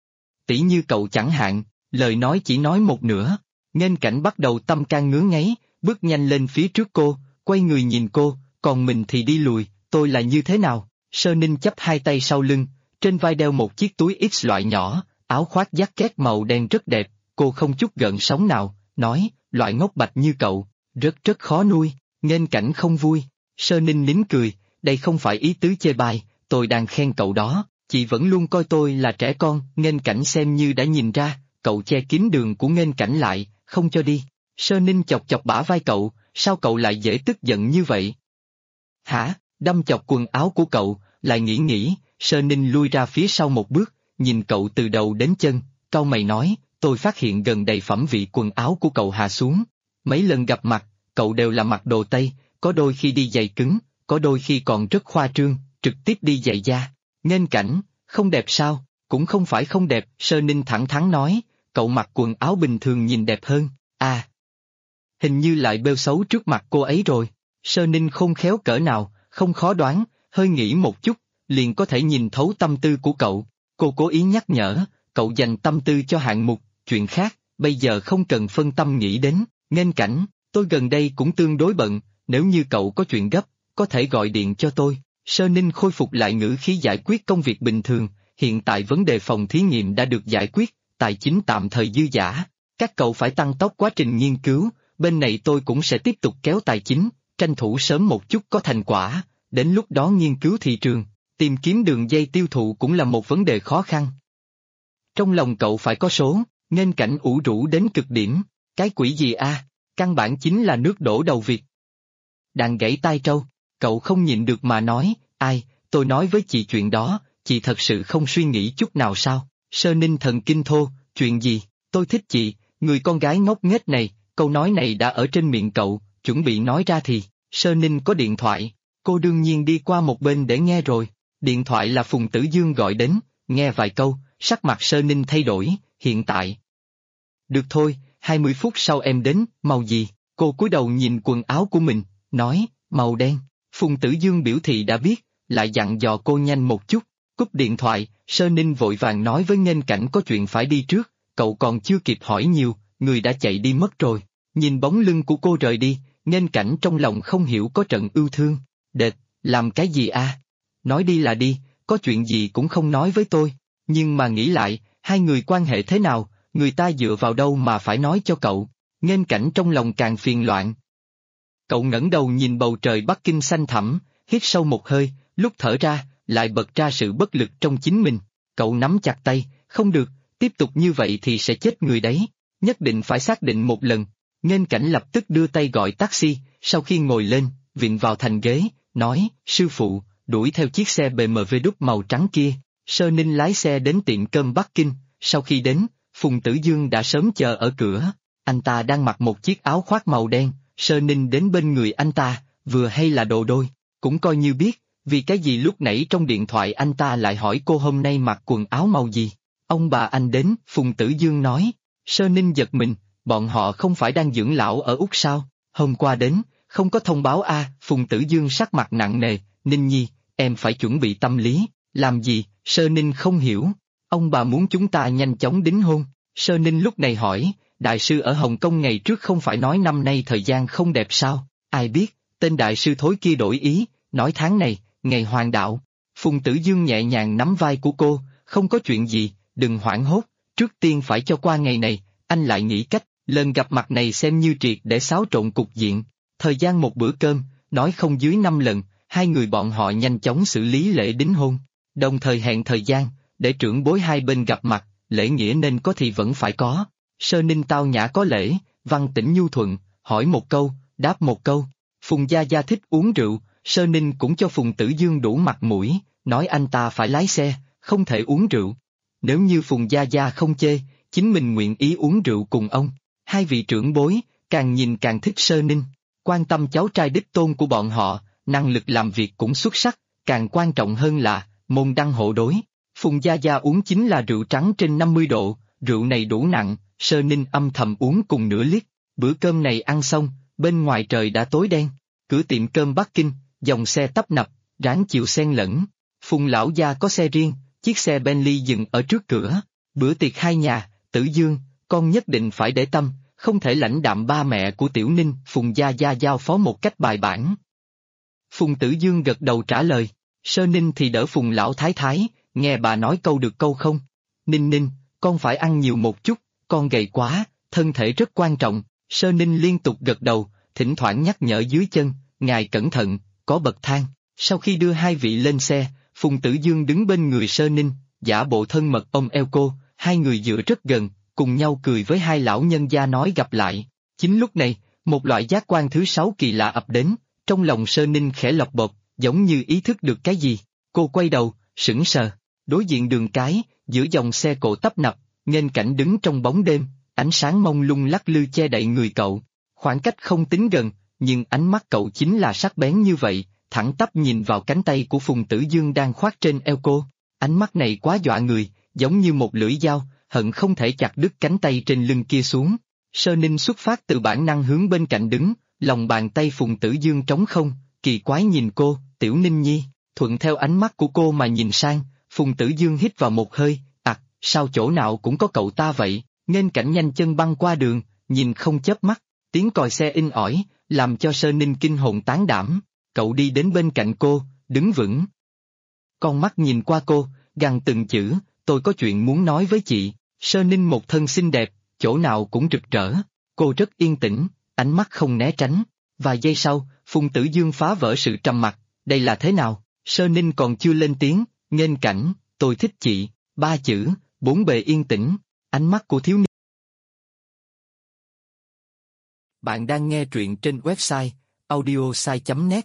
Tỷ như cậu chẳng hạn, lời nói chỉ nói một nửa. Nghênh Cảnh bắt đầu tâm can ngứa ngáy, bước nhanh lên phía trước cô, quay người nhìn cô, còn mình thì đi lùi, tôi là như thế nào? Sơ Ninh chắp hai tay sau lưng, trên vai đeo một chiếc túi X loại nhỏ, áo khoác jacket màu đen rất đẹp, cô không chút gợn sóng nào, nói, loại ngốc bạch như cậu, rất khó nuôi. Nghênh Cảnh không vui. Sơ Ninh nín cười, đây không phải ý tứ chê bai, tôi đang khen cậu đó, chị vẫn luôn coi tôi là trẻ con. Nghênh Cảnh xem như đã nhìn ra, cậu che kín đường của Nghênh Cảnh lại, không cho đi. Sơ Ninh chọc chọc bả vai cậu, sao cậu lại dễ tức giận như vậy? Hả? Đâm chọc quần áo của cậu, lại nghĩ, Sơ Ninh lui ra phía sau một bước, nhìn cậu từ đầu đến chân, cau mày nói, tôi phát hiện gần đây phẩm vị quần áo của cậu hạ xuống. Mấy lần gặp mặt, cậu đều là mặc đồ Tây, có đôi khi đi giày cứng, có đôi khi còn rất khoa trương, trực tiếp đi giày da. Nghênh Cảnh, không đẹp sao? Cũng không phải không đẹp, Sơ Ninh thẳng thắn nói, cậu mặc quần áo bình thường nhìn đẹp hơn. À, hình như lại bêu xấu trước mặt cô ấy rồi. Sơ Ninh khôn khéo cỡ nào, không khó đoán, hơi nghĩ một chút, liền có thể nhìn thấu tâm tư của cậu. Cô cố ý nhắc nhở, cậu dành tâm tư cho hạng mục, chuyện khác, bây giờ không cần phân tâm nghĩ đến. Nghênh Cảnh, tôi gần đây cũng tương đối bận, nếu như cậu có chuyện gấp, có thể gọi điện cho tôi. Sơ Ninh khôi phục lại ngữ khí giải quyết công việc bình thường, hiện tại vấn đề phòng thí nghiệm đã được giải quyết, tài chính tạm thời dư dả. Các cậu phải tăng tốc quá trình nghiên cứu, bên này tôi cũng sẽ tiếp tục kéo tài chính, tranh thủ sớm một chút có thành quả, đến lúc đó nghiên cứu thị trường, tìm kiếm đường dây tiêu thụ cũng là một vấn đề khó khăn. Trong lòng cậu phải có số. Nghênh Cảnh ủ rũ đến cực điểm, cái quỷ gì a? Căn bản chính là nước đổ đầu việc. Đàn gãy tai trâu, cậu không nhịn được mà nói, ai, tôi nói với chị chuyện đó, chị thật sự không suy nghĩ chút nào sao? Sơ Ninh thần kinh thô, chuyện gì? Tôi thích chị, người con gái ngốc nghếch này, câu nói này đã ở trên miệng cậu, chuẩn bị nói ra thì, Sơ Ninh có điện thoại, cô đương nhiên đi qua một bên để nghe rồi. Điện thoại là Phùng Tử Dương gọi đến, nghe vài câu, sắc mặt Sơ Ninh thay đổi, hiện tại. Được thôi, 20 phút sau em đến, màu gì? Cô cúi đầu nhìn quần áo của mình, nói, màu đen. Phùng Tử Dương biểu thị đã biết, lại dặn dò cô nhanh một chút. Cúp điện thoại, Sơ Ninh vội vàng nói với Nghênh Cảnh có chuyện phải đi trước, cậu còn chưa kịp hỏi nhiều, người đã chạy đi mất rồi. Nhìn bóng lưng của cô rời đi, Nghênh Cảnh trong lòng không hiểu có trận ưu thương. Đệt, làm cái gì a? Nói đi là đi, có chuyện gì cũng không nói với tôi. Nhưng mà nghĩ lại, hai người quan hệ thế nào, người ta dựa vào đâu mà phải nói cho cậu. Nghênh Cảnh trong lòng càng phiền loạn. Cậu ngẩng đầu nhìn bầu trời Bắc Kinh xanh thẳm, hít sâu một hơi, lúc thở ra, lại bật ra sự bất lực trong chính mình. Cậu nắm chặt tay, không được, tiếp tục như vậy thì sẽ chết người đấy, nhất định phải xác định một lần. Nghênh Cảnh lập tức đưa tay gọi taxi, sau khi ngồi lên, vịn vào thành ghế, nói, sư phụ, đuổi theo chiếc xe BMW đúc màu trắng kia. Sơ Ninh lái xe đến tiệm cơm Bắc Kinh, sau khi đến, Phùng Tử Dương đã sớm chờ ở cửa, anh ta đang mặc một chiếc áo khoác màu đen. Sơ Ninh đến bên người anh ta, vừa hay là đồ đôi, cũng coi như biết, vì cái gì lúc nãy trong điện thoại anh ta lại hỏi cô hôm nay mặc quần áo màu gì. Ông bà anh đến, Phùng Tử Dương nói. Sơ Ninh giật mình, bọn họ không phải đang dưỡng lão ở Úc sao? Hôm qua đến, không có thông báo a. Phùng Tử Dương sắc mặt nặng nề, Ninh Nhi, em phải chuẩn bị tâm lý. Làm gì? Sơ Ninh không hiểu. Ông bà muốn chúng ta nhanh chóng đính hôn. Sơ Ninh lúc này hỏi, đại sư ở Hồng Kông ngày trước không phải nói năm nay thời gian không đẹp sao? Ai biết, tên đại sư thối kia đổi ý, nói tháng này, ngày hoàng đạo. Phùng Tử Dương nhẹ nhàng nắm vai của cô, không có chuyện gì, đừng hoảng hốt, trước tiên phải cho qua ngày này, anh lại nghĩ cách, lần gặp mặt này xem như triệt để xáo trộn cục diện. Thời gian một bữa cơm, nói không dưới 5 lần, hai người bọn họ nhanh chóng xử lý lễ đính hôn, đồng thời hẹn thời gian, để trưởng bối hai bên gặp mặt, lễ nghĩa nên có thì vẫn phải có. Sơ Ninh tao nhã có lễ, văn tĩnh nhu thuận, hỏi một câu, đáp một câu. Phùng Gia Gia thích uống rượu, Sơ Ninh cũng cho Phùng Tử Dương đủ mặt mũi, nói anh ta phải lái xe, không thể uống rượu. Nếu như Phùng Gia Gia không chê, chính mình nguyện ý uống rượu cùng ông. Hai vị trưởng bối, càng nhìn càng thích Sơ Ninh, quan tâm cháu trai đích tôn của bọn họ, năng lực làm việc cũng xuất sắc, càng quan trọng hơn là, môn đăng hộ đối. Phùng Gia Gia uống chính là rượu trắng trên 50 độ, rượu này đủ nặng, Sơ Ninh âm thầm uống cùng nửa lít. Bữa cơm này ăn xong, bên ngoài trời đã tối đen. Cửa tiệm cơm Bắc Kinh, dòng xe tấp nập, ráng chịu xen lẫn. Phùng lão gia có xe riêng, chiếc xe Bentley dừng ở trước cửa. Bữa tiệc hai nhà, Tử Dương, con nhất định phải để tâm, không thể lãnh đạm ba mẹ của Tiểu Ninh. Phùng Gia Gia giao phó một cách bài bản. Phùng Tử Dương gật đầu trả lời, Sơ Ninh thì đỡ Phùng lão thái thái, nghe bà nói câu được câu không. Ninh Ninh, con phải ăn nhiều một chút, con gầy quá, thân thể rất quan trọng. Sơ Ninh liên tục gật đầu, thỉnh thoảng nhắc nhở dưới chân, ngài cẩn thận, có bậc thang. Sau khi đưa hai vị lên xe, Phùng Tử Dương đứng bên người Sơ Ninh, giả bộ thân mật ôm eo cô, hai người dựa rất gần, cùng nhau cười với hai lão nhân gia nói gặp lại. Chính lúc này, một loại giác quan thứ 6 kỳ lạ ập đến, trong lòng Sơ Ninh khẽ lọc bộp, giống như ý thức được cái gì. Cô quay đầu, sững sờ, đối diện đường cái, giữa dòng xe cộ tấp nập, nghênh cảnh đứng trong bóng đêm, ánh sáng mông lung lắc lư che đậy người cậu. Khoảng cách không tính gần, nhưng ánh mắt cậu chính là sắc bén như vậy, thẳng tắp nhìn vào cánh tay của Phùng Tử Dương đang khoác trên eo cô. Ánh mắt này quá dọa người, giống như một lưỡi dao, hận không thể chặt đứt cánh tay trên lưng kia xuống. Sơ Ninh xuất phát từ bản năng hướng bên cạnh đứng, lòng bàn tay Phùng Tử Dương trống không, kỳ quái nhìn cô, Tiểu Ninh Nhi, thuận theo ánh mắt của cô mà nhìn sang, Phùng Tử Dương hít vào một hơi, sao chỗ nào cũng có cậu ta vậy, nghênh cảnh nhanh chân băng qua đường, nhìn không chớp mắt, tiếng còi xe inh ỏi, làm cho Sơ Ninh kinh hồn tán đảm. Cậu đi đến bên cạnh cô, đứng vững. Con mắt nhìn qua cô, gằn từng chữ, tôi có chuyện muốn nói với chị. Sơ Ninh một thân xinh đẹp, chỗ nào cũng rực rỡ, cô rất yên tĩnh, ánh mắt không né tránh. Vài giây sau, Phùng Tử Dương phá vỡ sự trầm mặc, đây là thế nào? Sơ Ninh còn chưa lên tiếng, nghênh cảnh, tôi thích chị, 3 chữ, 4 bề yên tĩnh, ánh mắt của thiếu niên. Bạn đang nghe truyện trên website audiosai.net.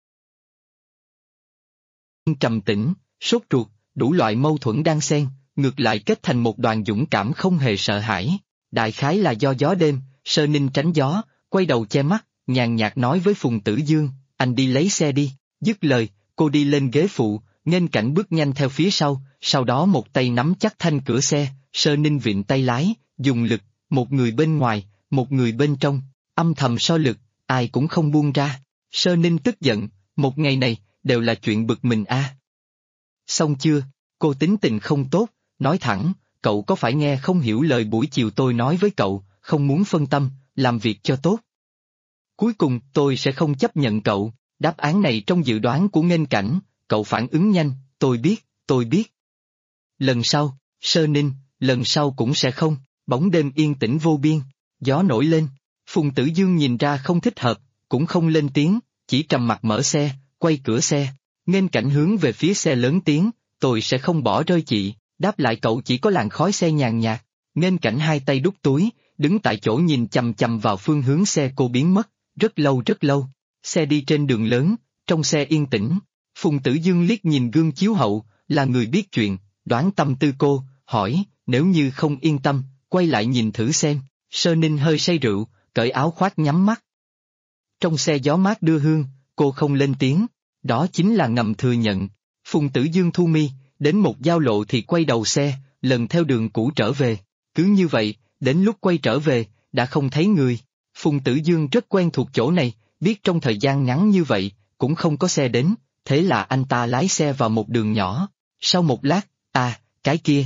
Trầm tĩnh, sốt ruột, đủ loại mâu thuẫn đan xen, ngược lại kết thành một đoàn dũng cảm không hề sợ hãi. Đại khái là do gió đêm, Sơ Ninh tránh gió, quay đầu che mắt, nhàn nhạt nói với Phùng Tử Dương, anh đi lấy xe đi. Dứt lời, cô đi lên ghế phụ, nghênh cảnh bước nhanh theo phía sau đó một tay nắm chắc thanh cửa xe, Sơ Ninh vịn tay lái, dùng lực, một người bên ngoài, một người bên trong, âm thầm so lực, ai cũng không buông ra. Sơ Ninh tức giận, một ngày này, đều là chuyện bực mình a. Xong chưa, cô tính tình không tốt, nói thẳng, cậu có phải nghe không hiểu lời buổi chiều tôi nói với cậu, không muốn phân tâm, làm việc cho tốt. Cuối cùng tôi sẽ không chấp nhận cậu, đáp án này trong dự đoán của nghênh cảnh, cậu phản ứng nhanh, tôi biết. Lần sau, Sơ Ninh, lần sau cũng sẽ không. Bóng đêm yên tĩnh vô biên, gió nổi lên, Phùng Tử Dương nhìn ra không thích hợp, cũng không lên tiếng, chỉ trầm mặc mở xe, quay cửa xe, nghênh cảnh hướng về phía xe lớn tiếng, tôi sẽ không bỏ rơi chị, đáp lại cậu chỉ có làn khói xe nhàn nhạt, nghênh cảnh hai tay đút túi, đứng tại chỗ nhìn chằm chằm vào phương hướng xe cô biến mất, rất lâu, xe đi trên đường lớn, trong xe yên tĩnh, Phùng Tử Dương liếc nhìn gương chiếu hậu, là người biết chuyện, đoán tâm tư cô, hỏi, nếu như không yên tâm, quay lại nhìn thử xem. Sơ Ninh hơi say rượu, cởi áo khoác nhắm mắt. Trong xe gió mát đưa hương, cô không lên tiếng, đó chính là ngầm thừa nhận. Phùng Tử Dương thu mi, đến một giao lộ thì quay đầu xe, lần theo đường cũ trở về. Cứ như vậy, đến lúc quay trở về, đã không thấy người. Phùng Tử Dương rất quen thuộc chỗ này, biết trong thời gian ngắn như vậy, cũng không có xe đến, thế là anh ta lái xe vào một đường nhỏ. Sau một lát, cái kia.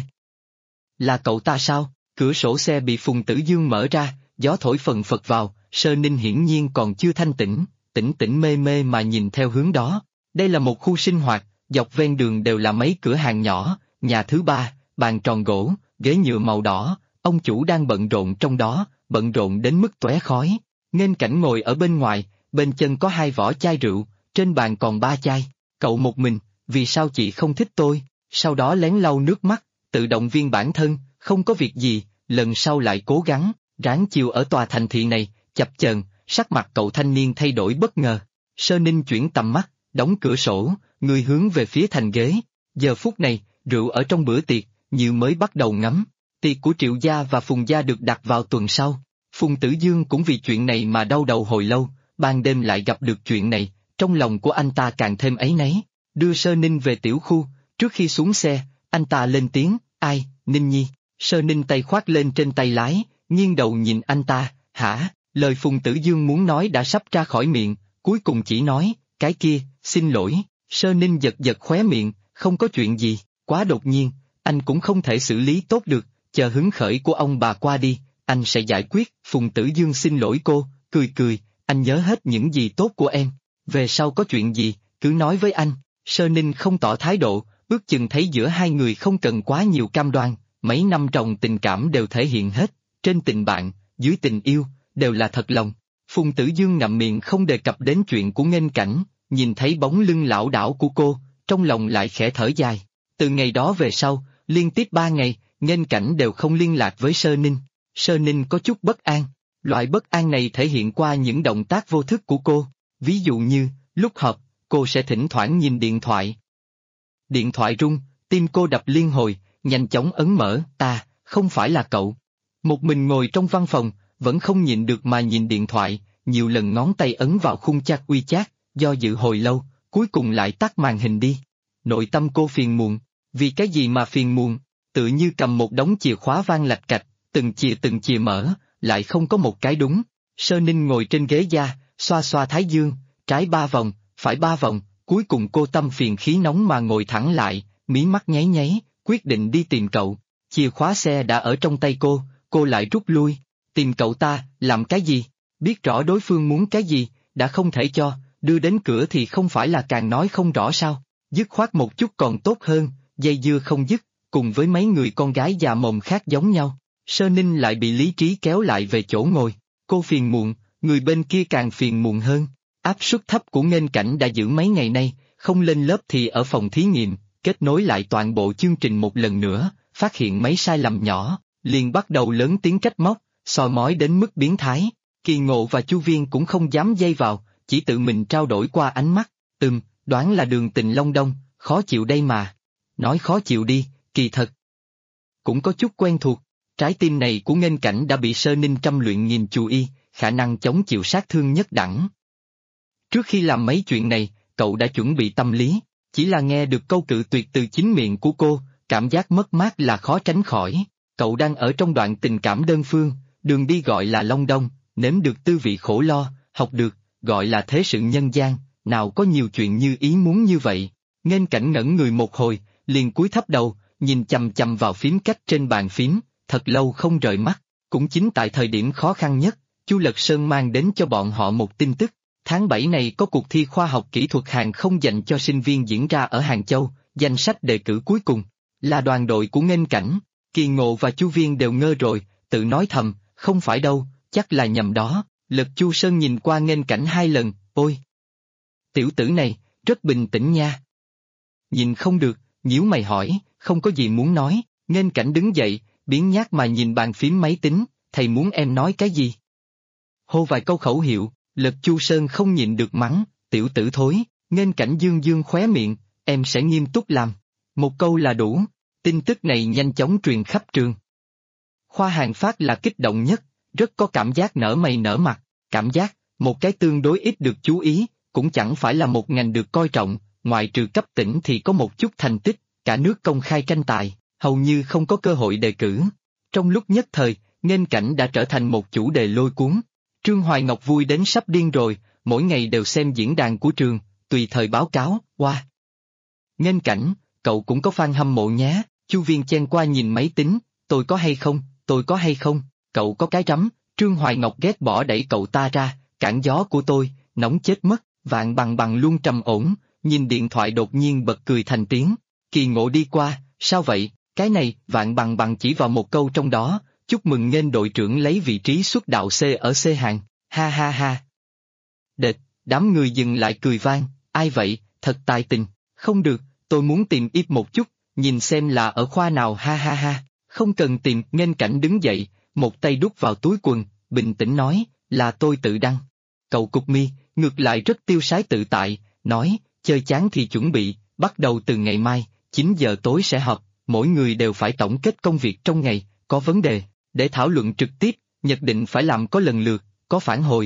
Là cậu ta sao? Cửa sổ xe bị Phùng Tử Dương mở ra, gió thổi phần phật vào, Sơ Ninh hiển nhiên còn chưa thanh tỉnh, tỉnh tỉnh mê mê mà nhìn theo hướng đó. Đây là một khu sinh hoạt, dọc ven đường đều là mấy cửa hàng nhỏ, nhà thứ ba, bàn tròn gỗ, ghế nhựa màu đỏ, ông chủ đang bận rộn trong đó, bận rộn đến mức tóe khói. Nghênh Cảnh ngồi ở bên ngoài, bên chân có 2 vỏ chai rượu, trên bàn còn 3 chai. Cậu một mình, vì sao chị không thích tôi? Sau đó lén lau nước mắt, tự động viên bản thân, không có việc gì, lần sau lại cố gắng, ráng chiều ở tòa thành thị này, chập chờn, sắc mặt cậu thanh niên thay đổi bất ngờ. Sơ Ninh chuyển tầm mắt, đóng cửa sổ, người hướng về phía thành ghế. Giờ phút này, rượu ở trong bữa tiệc, như mới bắt đầu ngấm. Tiệc của Triệu gia và Phùng gia được đặt vào tuần sau. Phùng Tử Dương cũng vì chuyện này mà đau đầu hồi lâu, ban đêm lại gặp được chuyện này, trong lòng của anh ta càng thêm áy náy. Đưa Sơ Ninh về tiểu khu, trước khi xuống xe, anh ta lên tiếng, ai, Ninh Nhi. Sơ Ninh tay khoác lên trên tay lái, nghiêng đầu nhìn anh ta, hả, lời Phùng Tử Dương muốn nói đã sắp ra khỏi miệng, cuối cùng chỉ nói, cái kia, xin lỗi. Sơ Ninh giật giật khóe miệng, không có chuyện gì, quá đột nhiên, anh cũng không thể xử lý tốt được, chờ hứng khởi của ông bà qua đi, anh sẽ giải quyết. Phùng Tử Dương xin lỗi cô, cười cười, anh nhớ hết những gì tốt của em, về sau có chuyện gì, cứ nói với anh. Sơ Ninh không tỏ thái độ, ước chừng thấy giữa hai người không cần quá nhiều cam đoan, mấy năm trồng tình cảm đều thể hiện hết, trên tình bạn, dưới tình yêu, đều là thật lòng. Phùng Tử Dương ngậm miệng không đề cập đến chuyện của Nghênh Cảnh, nhìn thấy bóng lưng lảo đảo của cô, trong lòng lại khẽ thở dài. Từ ngày đó về sau, liên tiếp 3 ngày, Nghênh Cảnh đều không liên lạc với Sơ Ninh. Sơ Ninh có chút bất an, loại bất an này thể hiện qua những động tác vô thức của cô, ví dụ như, lúc họp, cô sẽ thỉnh thoảng nhìn điện thoại. Điện thoại rung, tim cô đập liên hồi, nhanh chóng ấn mở, không phải là cậu. Một mình ngồi trong văn phòng, vẫn không nhịn được mà nhìn điện thoại, nhiều lần ngón tay ấn vào khung chat WeChat, do dự hồi lâu, cuối cùng lại tắt màn hình đi. Nội tâm cô phiền muộn, vì cái gì mà phiền muộn, tự như cầm một đống chìa khóa vang lạch cạch, từng chìa mở, lại không có một cái đúng. Sơ Ninh ngồi trên ghế da, xoa xoa thái dương, trái 3 vòng, phải 3 vòng, cuối cùng cô tâm phiền khí nóng mà ngồi thẳng lại, mí mắt nháy nháy, quyết định đi tìm cậu. Chìa khóa xe đã ở trong tay cô lại rút lui. Tìm cậu ta, làm cái gì? Biết rõ đối phương muốn cái gì, đã không thể cho, đưa đến cửa thì không phải là càng nói không rõ sao? Dứt khoát một chút còn tốt hơn, dây dưa không dứt, cùng với mấy người con gái già mồm khác giống nhau. Sơ Ninh lại bị lý trí kéo lại về chỗ ngồi, cô phiền muộn, người bên kia càng phiền muộn hơn. Áp suất thấp của Nghênh Cảnh đã giữ mấy ngày nay, không lên lớp thì ở phòng thí nghiệm, kết nối lại toàn bộ chương trình một lần nữa, phát hiện mấy sai lầm nhỏ, liền bắt đầu lớn tiếng trách móc, soi mói đến mức biến thái. Kỳ Ngộ và Chu Viên cũng không dám dây vào, chỉ tự mình trao đổi qua ánh mắt, đoán là Đường Tình Long Đông, khó chịu đây mà. Nói khó chịu đi, kỳ thật. Cũng có chút quen thuộc, trái tim này của Nghênh Cảnh đã bị Sơ Ninh trăm luyện nghìn chú y, khả năng chống chịu sát thương nhất đẳng. Trước khi làm mấy chuyện này, cậu đã chuẩn bị tâm lý, chỉ là nghe được câu cự tuyệt từ chính miệng của cô, cảm giác mất mát là khó tránh khỏi. Cậu đang ở trong đoạn tình cảm đơn phương, đường đi gọi là Long Đông, nếm được tư vị khổ lo, học được, gọi là thế sự nhân gian, nào có nhiều chuyện như ý muốn như vậy. Nghênh Cảnh ngẩn người một hồi, liền cúi thấp đầu, nhìn chằm chằm vào phím cách trên bàn phím, thật lâu không rời mắt. Cũng chính tại thời điểm khó khăn nhất, Chu Lật Sơn mang đến cho bọn họ một tin tức. Tháng 7 này có cuộc thi khoa học kỹ thuật hàng không dành cho sinh viên diễn ra ở Hàng Châu, danh sách đề cử cuối cùng là đoàn đội của Nghênh Cảnh. Kỳ Ngộ và Chu Viên đều ngơ rồi, tự nói thầm, không phải đâu, chắc là nhầm đó. Lật Chu Sơn nhìn qua Nghênh Cảnh 2 lần, ôi! Tiểu tử này, rất bình tĩnh nha. Nhìn không được, nhíu mày hỏi, không có gì muốn nói. Nghênh Cảnh đứng dậy, biếng nhác mà nhìn bàn phím máy tính, thầy muốn em nói cái gì? Hô vài câu khẩu hiệu. Lật Chu Sơn không nhịn được mắng, tiểu tử thối. Nghênh Cảnh dương dương khóe miệng, em sẽ nghiêm túc làm. Một câu là đủ. Tin tức này nhanh chóng truyền khắp trường. Khoa Hàng Phát là kích động nhất, rất có cảm giác nở mày nở mặt, cảm giác, một cái tương đối ít được chú ý, cũng chẳng phải là một ngành được coi trọng, ngoại trừ cấp tỉnh thì có một chút thành tích, cả nước công khai tranh tài, hầu như không có cơ hội đề cử. Trong lúc nhất thời, nghênh cảnh đã trở thành một chủ đề lôi cuốn. Trương Hoài Ngọc vui đến sắp điên rồi, mỗi ngày đều xem diễn đàn của trường, tùy thời báo cáo, wow. Nghênh cảnh, cậu cũng có fan hâm mộ nhé, Chu Viên chen qua nhìn máy tính, tôi có hay không, cậu có cái rắm, Trương Hoài Ngọc ghét bỏ đẩy cậu ta ra, cản gió của tôi, nóng chết mất, Vạn Bằng Bằng luôn trầm ổn, nhìn điện thoại đột nhiên bật cười thành tiếng, Kỳ Ngộ đi qua, sao vậy, cái này, Vạn Bằng Bằng chỉ vào một câu trong đó, chúc mừng nghênh đội trưởng lấy vị trí xuất đạo C ở C hạng, ha ha ha. Đệt, đám người dừng lại cười vang, ai vậy, thật tài tình, không được, tôi muốn tìm ít một chút, nhìn xem là ở khoa nào ha ha ha, không cần tìm, nghênh cảnh đứng dậy, một tay đút vào túi quần, bình tĩnh nói, là tôi tự đăng. Cậu cụp mi, ngược lại rất tiêu sái tự tại, nói, chơi chán thì chuẩn bị, bắt đầu từ ngày mai, 9 giờ tối sẽ họp, mỗi người đều phải tổng kết công việc trong ngày, có vấn đề, để thảo luận trực tiếp, nhất định phải làm có lần lượt, có phản hồi,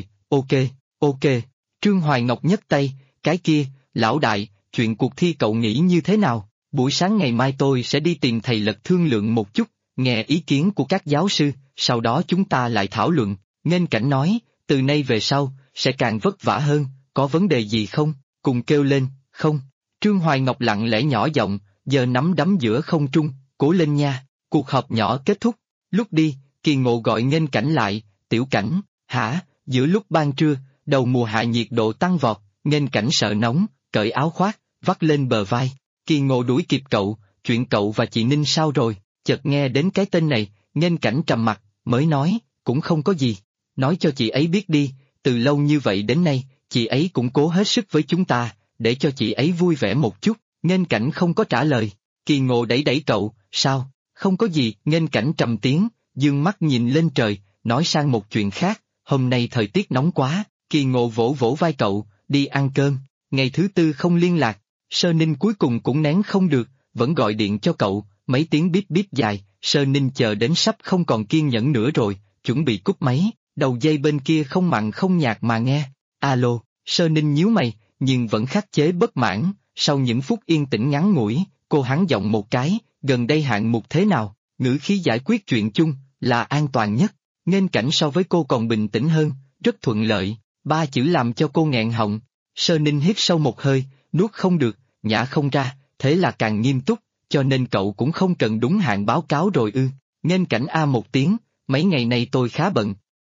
ok. Trương Hoài Ngọc nhấc tay, cái kia, lão đại, chuyện cuộc thi cậu nghĩ như thế nào? Buổi sáng ngày mai tôi sẽ đi tìm thầy Lật thương lượng một chút, nghe ý kiến của các giáo sư, sau đó chúng ta lại thảo luận, nghênh cảnh nói, từ nay về sau, sẽ càng vất vả hơn, có vấn đề gì không? Cùng kêu lên, không. Trương Hoài Ngọc lặng lẽ nhỏ giọng, giờ nắm đấm giữa không trung, cố lên nha, cuộc họp nhỏ kết thúc, lúc đi, Kỳ Ngộ gọi nghênh cảnh lại, tiểu cảnh, hả, giữa lúc ban trưa, đầu mùa hạ nhiệt độ tăng vọt, nghênh cảnh sợ nóng, cởi áo khoác, vắt lên bờ vai, Kỳ Ngộ đuổi kịp cậu, chuyện cậu và chị Ninh sao rồi, chợt nghe đến cái tên này, nghênh cảnh trầm mặt, mới nói, cũng không có gì, nói cho chị ấy biết đi, từ lâu như vậy đến nay, chị ấy cũng cố hết sức với chúng ta, để cho chị ấy vui vẻ một chút, nghênh cảnh không có trả lời, Kỳ Ngộ đẩy đẩy cậu, sao, không có gì, nghênh cảnh trầm tiếng, dương mắt nhìn lên trời, nói sang một chuyện khác, hôm nay thời tiết nóng quá, Kỳ Ngộ vỗ vỗ vai cậu, đi ăn cơm, ngày thứ tư không liên lạc, Sơ Ninh cuối cùng cũng nén không được, vẫn gọi điện cho cậu, mấy tiếng bíp bíp dài, Sơ Ninh chờ đến sắp không còn kiên nhẫn nữa rồi, chuẩn bị cúp máy, đầu dây bên kia không mặn không nhạt mà nghe, alo, Sơ Ninh nhíu mày, nhưng vẫn khắc chế bất mãn, sau những phút yên tĩnh ngắn ngủi, cô hắn giọng một cái, gần đây hạng mục thế nào, ngữ khí giải quyết chuyện chung, là an toàn nhất, nghênh cảnh so với cô còn bình tĩnh hơn, rất thuận lợi, 3 chữ làm cho cô nghẹn họng, Sơ Ninh hít sâu một hơi, nuốt không được, nhả không ra, thế là càng nghiêm túc, cho nên cậu cũng không cần đúng hạn báo cáo rồi ư, nghênh cảnh a một tiếng, mấy ngày nay tôi khá bận.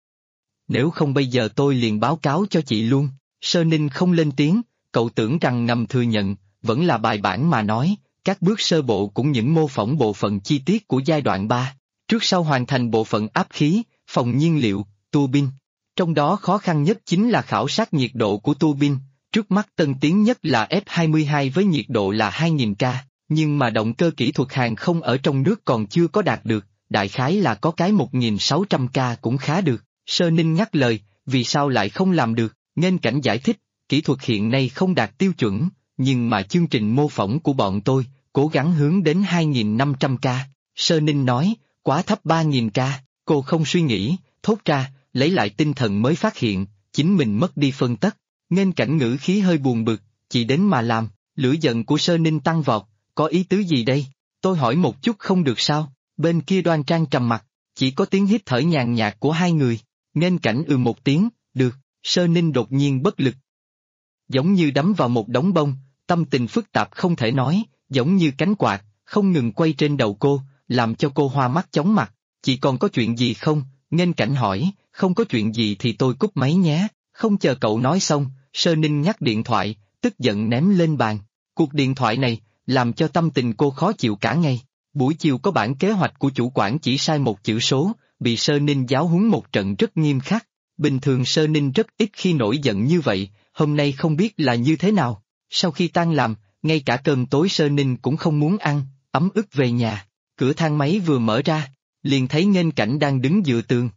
Nếu không bây giờ tôi liền báo cáo cho chị luôn, Sơ Ninh không lên tiếng, cậu tưởng rằng ngầm thừa nhận, vẫn là bài bản mà nói, các bước sơ bộ cũng những mô phỏng bộ phận chi tiết của giai đoạn 3, trước sau hoàn thành bộ phận áp khí, phòng nhiên liệu, tua bin. Trong đó khó khăn nhất chính là khảo sát nhiệt độ của tua bin, trước mắt tân tiến nhất là F22 với nhiệt độ là 2000K, nhưng mà động cơ kỹ thuật hàng không ở trong nước còn chưa có đạt được, đại khái là có cái 1600K cũng khá được, Sơ Ninh ngắt lời, vì sao lại không làm được, nghênh cảnh giải thích, kỹ thuật hiện nay không đạt tiêu chuẩn, nhưng mà chương trình mô phỏng của bọn tôi, cố gắng hướng đến 2500K, Sơ Ninh nói, quá thấp 3000K, cô không suy nghĩ, thốt ra, lấy lại tinh thần mới phát hiện, chính mình mất đi phân tất, nghênh cảnh ngữ khí hơi buồn bực, chị đến mà làm, lửa giận của Sơ Ninh tăng vọt, có ý tứ gì đây, tôi hỏi một chút không được sao, bên kia Đoan Trang trầm mặt, chỉ có tiếng hít thở nhàn nhạt của hai người, nghênh cảnh một tiếng, được, Sơ Ninh đột nhiên bất lực. Giống như đắm vào một đống bông, tâm tình phức tạp không thể nói, giống như cánh quạt, không ngừng quay trên đầu cô, làm cho cô hoa mắt chóng mặt, chị còn có chuyện gì không, nghênh cảnh hỏi, không có chuyện gì thì tôi cúp máy nhé, không chờ cậu nói xong, Sơ Ninh nhắc điện thoại, tức giận ném lên bàn, cuộc điện thoại này, làm cho tâm tình cô khó chịu cả ngày, buổi chiều có bản kế hoạch của chủ quản chỉ sai một chữ số, bị Sơ Ninh giáo huấn một trận rất nghiêm khắc, bình thường Sơ Ninh rất ít khi nổi giận như vậy, hôm nay không biết là như thế nào, sau khi tan làm, ngay cả cơm tối Sơ Ninh cũng không muốn ăn, ấm ức về nhà, cửa thang máy vừa mở ra, liền thấy nghênh cảnh đang đứng dựa tường.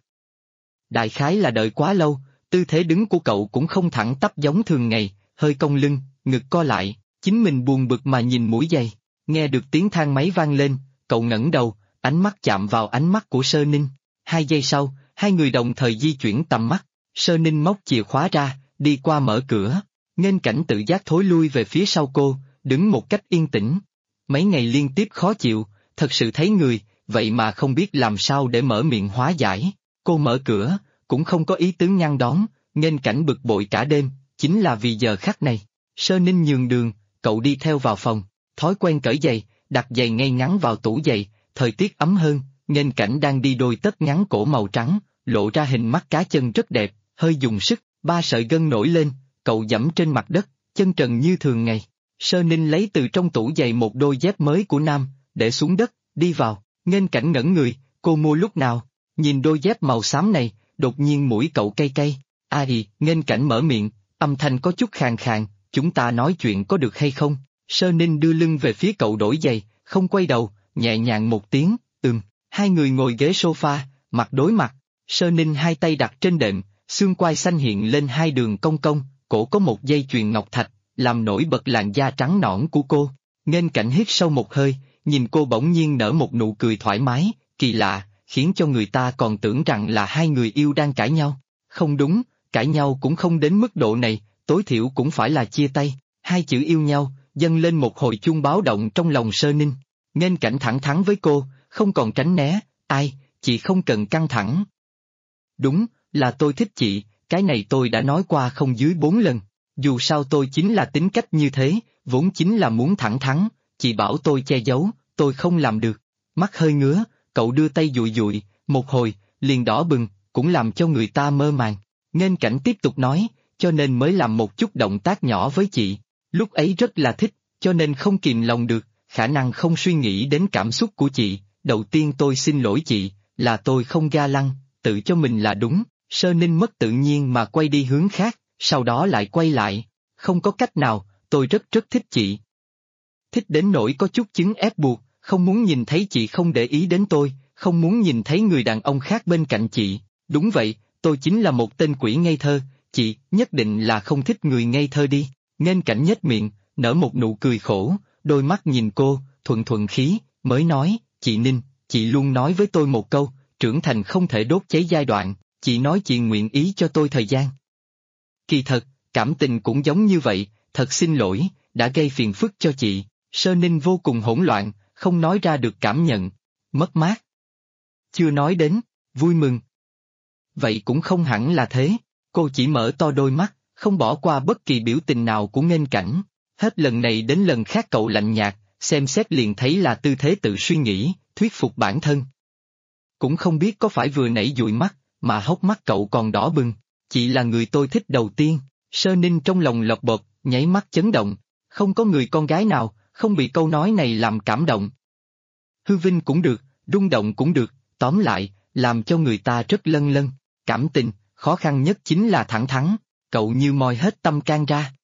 Đại khái là đợi quá lâu, tư thế đứng của cậu cũng không thẳng tắp giống thường ngày, hơi cong lưng, ngực co lại, chính mình buồn bực mà nhìn mũi giày, nghe được tiếng thang máy vang lên, cậu ngẩng đầu, ánh mắt chạm vào ánh mắt của Sơ Ninh, 2 giây sau, hai người đồng thời di chuyển tầm mắt, Sơ Ninh móc chìa khóa ra, đi qua mở cửa, nghênh cảnh tự giác thối lui về phía sau cô, đứng một cách yên tĩnh. Mấy ngày liên tiếp khó chịu, thật sự thấy người, vậy mà không biết làm sao để mở miệng hóa giải. Cô mở cửa, cũng không có ý tứ ngăn đón, nghênh cảnh bực bội cả đêm, chính là vì giờ khắc này. Sơ Ninh nhường đường, cậu đi theo vào phòng, thói quen cởi giày, đặt giày ngay ngắn vào tủ giày, thời tiết ấm hơn, nghênh cảnh đang đi đôi tất ngắn cổ màu trắng, lộ ra hình mắt cá chân rất đẹp, hơi dùng sức, 3 sợi gân nổi lên, cậu giẫm trên mặt đất, chân trần như thường ngày. Sơ Ninh lấy từ trong tủ giày một đôi dép mới của Nam, để xuống đất, đi vào, nghênh cảnh ngẩn người, cô mua lúc nào? Nhìn đôi dép màu xám này, đột nhiên mũi cậu cay cay. Nghênh cảnh mở miệng, âm thanh có chút khàn khàn, chúng ta nói chuyện có được hay không? Sơ Ninh đưa lưng về phía cậu đổi giày, không quay đầu, nhẹ nhàng một tiếng, Hai người ngồi ghế sofa, mặt đối mặt, Sơ Ninh hai tay đặt trên đệm, xương quai xanh hiện lên hai đường cong cong, cổ có một dây chuyền ngọc thạch, làm nổi bật làn da trắng nõn của cô. Nghênh cảnh hít sâu một hơi, nhìn cô bỗng nhiên nở một nụ cười thoải mái, kỳ lạ, khiến cho người ta còn tưởng rằng là hai người yêu đang cãi nhau. Không đúng, cãi nhau cũng không đến mức độ này, tối thiểu cũng phải là chia tay. Hai chữ yêu nhau, dâng lên một hồi chuông báo động trong lòng Sơ Ninh. Nghênh cảnh thẳng thắn với cô, không còn tránh né, chị không cần căng thẳng. Đúng, là tôi thích chị, cái này tôi đã nói qua không dưới 4 lần. Dù sao tôi chính là tính cách như thế, vốn chính là muốn thẳng thắn, chị bảo tôi che giấu, tôi không làm được. Mắt hơi ngứa, cậu đưa tay dụi dụi, một hồi, liền đỏ bừng, cũng làm cho người ta mơ màng. Nghênh cảnh tiếp tục nói, cho nên mới làm một chút động tác nhỏ với chị. Lúc ấy rất là thích, cho nên không kìm lòng được, khả năng không suy nghĩ đến cảm xúc của chị. Đầu tiên tôi xin lỗi chị, là tôi không ga lăng, tự cho mình là đúng. Sơ Ninh mất tự nhiên mà quay đi hướng khác, sau đó lại quay lại. Không có cách nào, tôi rất rất thích chị. Thích đến nỗi có chút chứng ép buộc, không muốn nhìn thấy chị không để ý đến tôi, không muốn nhìn thấy người đàn ông khác bên cạnh chị. Đúng vậy, tôi chính là một tên quỷ ngây thơ, chị nhất định là không thích người ngây thơ đi. Nghênh cảnh nhếch miệng, nở một nụ cười khổ, đôi mắt nhìn cô, thuận thuận khí, mới nói, chị Ninh, chị luôn nói với tôi một câu, trưởng thành không thể đốt cháy giai đoạn, chị nói chị nguyện ý cho tôi thời gian. Kỳ thật, cảm tình cũng giống như vậy, thật xin lỗi, đã gây phiền phức cho chị. Sơ Ninh vô cùng hỗn loạn, không nói ra được cảm nhận, mất mát. Chưa nói đến, vui mừng. Vậy cũng không hẳn là thế, cô chỉ mở to đôi mắt, không bỏ qua bất kỳ biểu tình nào của nghênh cảnh. Hết lần này đến lần khác cậu lạnh nhạt, xem xét liền thấy là tư thế tự suy nghĩ, thuyết phục bản thân. Cũng không biết có phải vừa nãy dụi mắt, mà hốc mắt cậu còn đỏ bừng. Chị là người tôi thích đầu tiên. Sơ Ninh trong lòng lọc bột, nháy mắt chấn động. Không có người con gái nào, không bị câu nói này làm cảm động. Hư vinh cũng được, rung động cũng được, tóm lại, làm cho người ta rất lân lân. Cảm tình, khó khăn nhất chính là thẳng thắn, cậu như moi hết tâm can ra.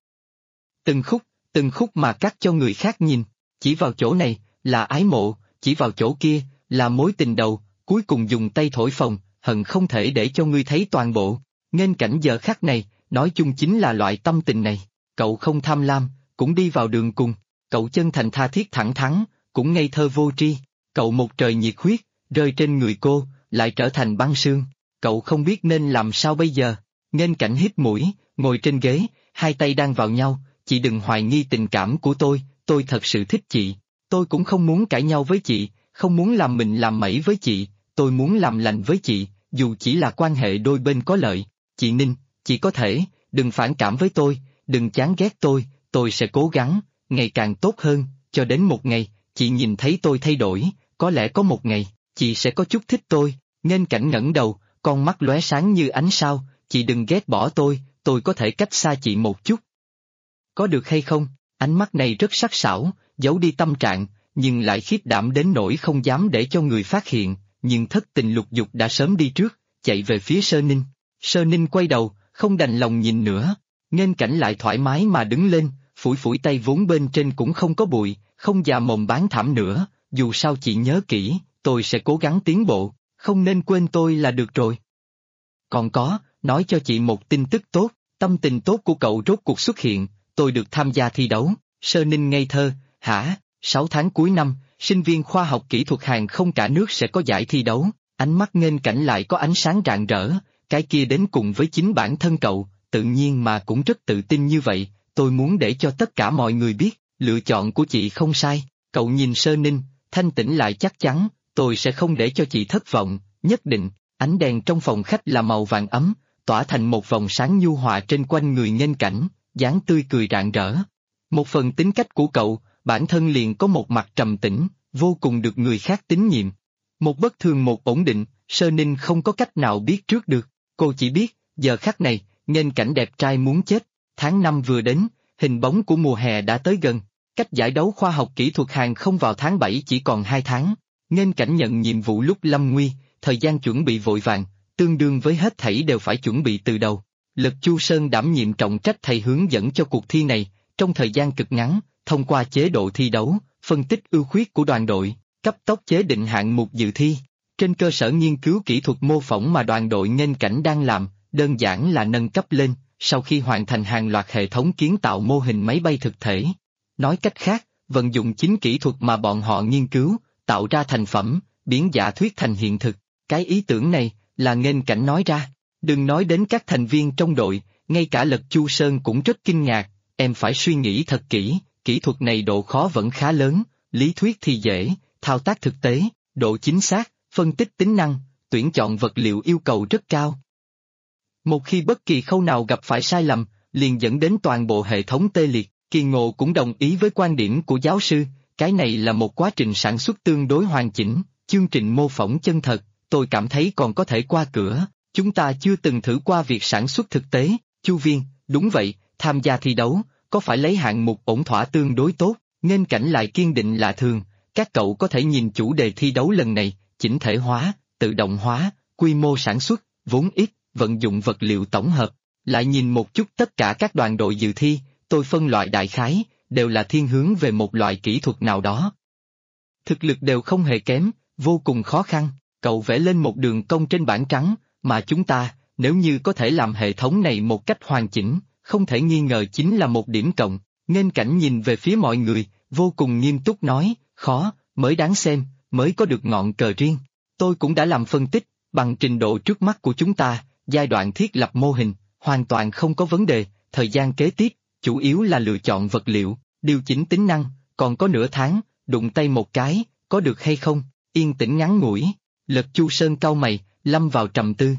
Từng khúc mà cắt cho người khác nhìn, chỉ vào chỗ này, là ái mộ, chỉ vào chỗ kia, là mối tình đầu, cuối cùng dùng tay thổi phồng, hận không thể để cho ngươi thấy toàn bộ. Nghênh cảnh giờ khắc này, nói chung chính là loại tâm tình này, cậu không tham lam, cũng đi vào đường cùng, cậu chân thành tha thiết thẳng thắn, cũng ngây thơ vô tri, cậu một trời nhiệt huyết, rơi trên người cô, lại trở thành băng sương, cậu không biết nên làm sao bây giờ. Nghênh cảnh hít mũi, ngồi trên ghế, hai tay đang vào nhau, chị đừng hoài nghi tình cảm của tôi thật sự thích chị, tôi cũng không muốn cãi nhau với chị, không muốn làm mình làm mẩy với chị, tôi muốn làm lành với chị, dù chỉ là quan hệ đôi bên có lợi. Chị Ninh, chị có thể, đừng phản cảm với tôi, đừng chán ghét tôi sẽ cố gắng, ngày càng tốt hơn, cho đến một ngày, chị nhìn thấy tôi thay đổi, có lẽ có một ngày, chị sẽ có chút thích tôi. Nghênh cảnh ngẩng đầu, con mắt lóe sáng như ánh sao, chị đừng ghét bỏ tôi có thể cách xa chị một chút. Có được hay không? Ánh mắt này rất sắc sảo, giấu đi tâm trạng, nhưng lại khiếp đảm đến nỗi không dám để cho người phát hiện, nhưng thất tình lục dục đã sớm đi trước, chạy về phía Sơ Ninh. Sơ Ninh quay đầu, không đành lòng nhìn nữa, nghênh cảnh lại thoải mái mà đứng lên, phủi phủi tay vốn bên trên cũng không có bụi, không già mồm bán thảm nữa, dù sao chị nhớ kỹ, tôi sẽ cố gắng tiến bộ, không nên quên tôi là được rồi. Còn có, nói cho chị một tin tức tốt, tâm tình tốt của cậu rốt cuộc xuất hiện, tôi được tham gia thi đấu. Sơ Ninh ngây thơ, hả, 6 tháng cuối năm, sinh viên khoa học kỹ thuật hàng không cả nước sẽ có giải thi đấu, ánh mắt nghênh cảnh lại có ánh sáng rạng rỡ, cái kia đến cùng với chính bản thân cậu, tự nhiên mà cũng rất tự tin như vậy, tôi muốn để cho tất cả mọi người biết, lựa chọn của chị không sai. Cậu nhìn Sơ Ninh, thanh tĩnh lại chắc chắn, tôi sẽ không để cho chị thất vọng, nhất định. Ánh đèn trong phòng khách là màu vàng ấm, tỏa thành một vòng sáng nhu hòa trên quanh người Nghênh Cảnh, dáng tươi cười rạng rỡ. Một phần tính cách của cậu, bản thân liền có một mặt trầm tĩnh, vô cùng được người khác tín nhiệm. Một bất thường một ổn định, Sơ Ninh không có cách nào biết trước được. Cô chỉ biết, giờ khắc này, Nghênh Cảnh đẹp trai muốn chết. Tháng 5 vừa đến, hình bóng của mùa hè đã tới gần. Cách giải đấu khoa học kỹ thuật hàng không vào tháng 7 chỉ còn 2 tháng. Nghênh Cảnh nhận nhiệm vụ lúc lâm nguy, thời gian chuẩn bị vội vàng, tương đương với hết thảy đều phải chuẩn bị từ đầu. Lật Chu Sơn đảm nhiệm trọng trách thầy hướng dẫn cho cuộc thi này, trong thời gian cực ngắn, thông qua chế độ thi đấu, phân tích ưu khuyết của đoàn đội, cấp tốc chế định hạng mục dự thi. Trên cơ sở nghiên cứu kỹ thuật mô phỏng mà đoàn đội Nghênh Cảnh đang làm, đơn giản là nâng cấp lên, sau khi hoàn thành hàng loạt hệ thống kiến tạo mô hình máy bay thực thể. Nói cách khác, vận dụng chính kỹ thuật mà bọn họ nghiên cứu, tạo ra thành phẩm, biến giả thuyết thành hiện thực. Cái ý tưởng này, là Nghênh Cảnh nói ra. Đừng nói đến các thành viên trong đội, ngay cả Lật Chu Sơn cũng rất kinh ngạc, em phải suy nghĩ thật kỹ, kỹ thuật này độ khó vẫn khá lớn, lý thuyết thì dễ, thao tác thực tế, độ chính xác, phân tích tính năng, tuyển chọn vật liệu yêu cầu rất cao. Một khi bất kỳ khâu nào gặp phải sai lầm, liền dẫn đến toàn bộ hệ thống tê liệt. Kỳ Ngộ cũng đồng ý với quan điểm của giáo sư, cái này là một quá trình sản xuất tương đối hoàn chỉnh, chương trình mô phỏng chân thật, tôi cảm thấy còn có thể qua cửa, chúng ta chưa từng thử qua việc sản xuất thực tế. Chu Viên, đúng vậy, tham gia thi đấu, có phải lấy hạng mục ổn thỏa tương đối tốt. Nghênh Cảnh lại kiên định lạ thường, các cậu có thể nhìn chủ đề thi đấu lần này, chỉnh thể hóa, tự động hóa, quy mô sản xuất, vốn ít, vận dụng vật liệu tổng hợp, lại nhìn một chút tất cả các đoàn đội dự thi, tôi phân loại đại khái, đều là thiên hướng về một loại kỹ thuật nào đó. Thực lực đều không hề kém, vô cùng khó khăn, cậu vẽ lên một đường cong trên bảng trắng, mà chúng ta, nếu như có thể làm hệ thống này một cách hoàn chỉnh, không thể nghi ngờ chính là một điểm cộng. Nghênh Cảnh nhìn về phía mọi người, vô cùng nghiêm túc nói, khó, mới đáng xem, mới có được ngọn cờ riêng. Tôi cũng đã làm phân tích, bằng trình độ trước mắt của chúng ta, giai đoạn thiết lập mô hình, hoàn toàn không có vấn đề, thời gian kế tiếp, chủ yếu là lựa chọn vật liệu, điều chỉnh tính năng, còn có nửa tháng, đụng tay một cái, có được hay không, yên tĩnh ngắn ngủi. Lật Chu Sơn cau mày, lâm vào trầm tư.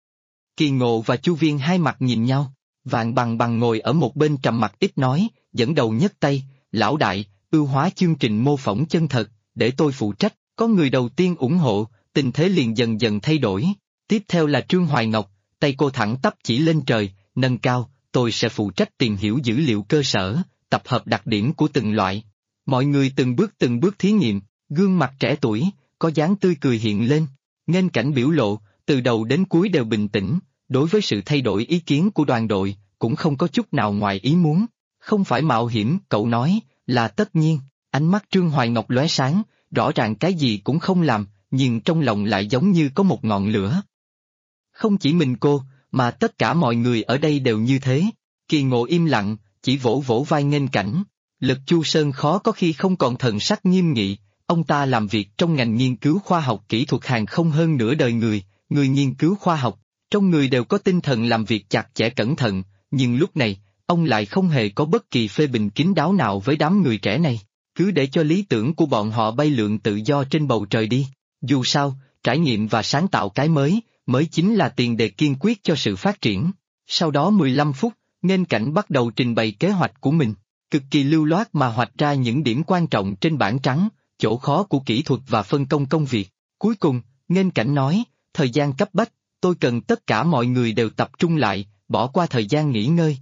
Kỳ Ngộ và Chu Viên hai mặt nhìn nhau, Vạn Bằng Bằng ngồi ở một bên trầm mặc ít nói, dẫn đầu nhấc tay, lão đại, ưu hóa chương trình mô phỏng chân thật, để tôi phụ trách, có người đầu tiên ủng hộ, tình thế liền dần dần thay đổi. Tiếp theo là Trương Hoài Ngọc, tay cô thẳng tắp chỉ lên trời, nâng cao, tôi sẽ phụ trách tìm hiểu dữ liệu cơ sở, tập hợp đặc điểm của từng loại. Mọi người từng bước thí nghiệm, gương mặt trẻ tuổi, có dáng tươi cười hiện lên. Nghênh Cảnh biểu lộ, từ đầu đến cuối đều bình tĩnh, đối với sự thay đổi ý kiến của đoàn đội, cũng không có chút nào ngoài ý muốn. Không phải mạo hiểm, cậu nói, là tất nhiên. Ánh mắt Trương Hoài Ngọc lóe sáng, rõ ràng cái gì cũng không làm, nhưng trong lòng lại giống như có một ngọn lửa. Không chỉ mình cô, mà tất cả mọi người ở đây đều như thế. Kỳ Ngộ im lặng, chỉ vỗ vỗ vai Nghênh Cảnh. Lật Chu Sơn khó có khi không còn thần sắc nghiêm nghị, ông ta làm việc trong ngành nghiên cứu khoa học kỹ thuật hàng không hơn nửa đời người nghiên cứu khoa học, trong người đều có tinh thần làm việc chặt chẽ cẩn thận, nhưng lúc này, ông lại không hề có bất kỳ phê bình kín đáo nào với đám người trẻ này, cứ để cho lý tưởng của bọn họ bay lượn tự do trên bầu trời đi. Dù sao, trải nghiệm và sáng tạo cái mới chính là tiền đề kiên quyết cho sự phát triển. Sau đó 15 phút, Nghênh Cảnh bắt đầu trình bày kế hoạch của mình, cực kỳ lưu loát mà hoạch ra những điểm quan trọng trên bảng trắng, chỗ khó của kỹ thuật và phân công công việc. Cuối cùng, Nghênh Cảnh nói, thời gian cấp bách, tôi cần tất cả mọi người đều tập trung lại, bỏ qua thời gian nghỉ ngơi.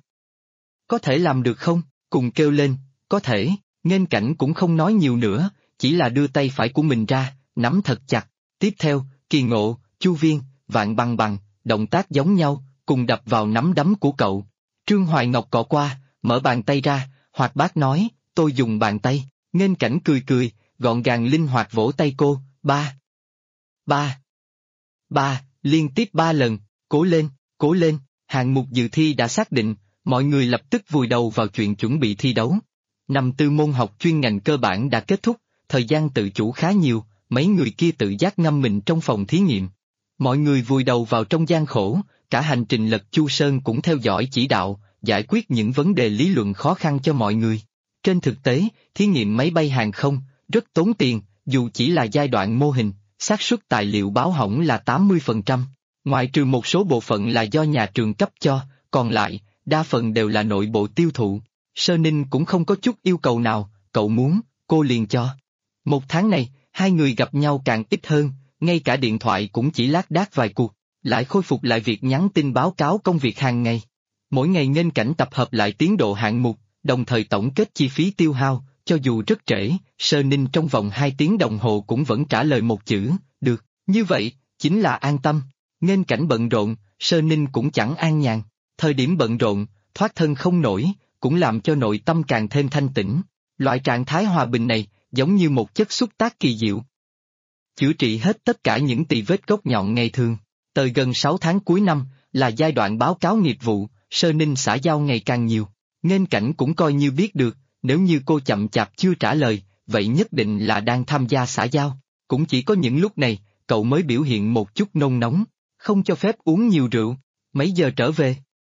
Có thể làm được không? Cùng kêu lên, có thể. Nghênh Cảnh cũng không nói nhiều nữa, chỉ là đưa tay phải của mình ra, nắm thật chặt. Tiếp theo, Kỳ Ngộ, Chu Viên, Vạn Bằng Bằng, động tác giống nhau, cùng đập vào nắm đấm của cậu. Trương Hoài Ngọc cọ qua, mở bàn tay ra, hoạt bát nói, tôi dùng bàn tay. Nghênh Cảnh cười, gọn gàng linh hoạt vỗ tay cô, ba, liên tiếp 3 lần, cố lên, hạng mục dự thi đã xác định, mọi người lập tức vùi đầu vào chuyện chuẩn bị thi đấu. Năm tư môn học chuyên ngành cơ bản đã kết thúc, thời gian tự chủ khá nhiều, mấy người kia tự giác ngâm mình trong phòng thí nghiệm. Mọi người vùi đầu vào trong gian khổ, cả hành trình Lật Chu Sơn cũng theo dõi chỉ đạo, giải quyết những vấn đề lý luận khó khăn cho mọi người. Trên thực tế, thí nghiệm máy bay hàng không, rất tốn tiền, dù chỉ là giai đoạn mô hình, xác suất tài liệu báo hỏng là 80%. Ngoại trừ một số bộ phận là do nhà trường cấp cho, còn lại, đa phần đều là nội bộ tiêu thụ. Sơ Ninh cũng không có chút yêu cầu nào, cậu muốn, cô liền cho. Một tháng này, hai người gặp nhau càng ít hơn, ngay cả điện thoại cũng chỉ lác đác vài cuộc, lại khôi phục lại việc nhắn tin báo cáo công việc hàng ngày. Mỗi ngày Nghênh Cảnh tập hợp lại tiến độ hạng mục, đồng thời tổng kết chi phí tiêu hao, cho dù rất trễ, Sơ Ninh trong vòng 2 tiếng đồng hồ cũng vẫn trả lời một chữ, được, như vậy, chính là an tâm. Nghênh Cảnh bận rộn, Sơ Ninh cũng chẳng an nhàn, thời điểm bận rộn, thoát thân không nổi, cũng làm cho nội tâm càng thêm thanh tĩnh. Loại trạng thái hòa bình này, giống như một chất xúc tác kỳ diệu. Chữa trị hết tất cả những tì vết gốc nhọn ngày thường. Tới gần 6 tháng cuối năm, là giai đoạn báo cáo nghiệp vụ, Sơ Ninh xã giao ngày càng nhiều. Nghênh Cảnh cũng coi như biết được, nếu như cô chậm chạp chưa trả lời, vậy nhất định là đang tham gia xã giao. Cũng chỉ có những lúc này, cậu mới biểu hiện một chút nôn nóng, không cho phép uống nhiều rượu, mấy giờ trở về.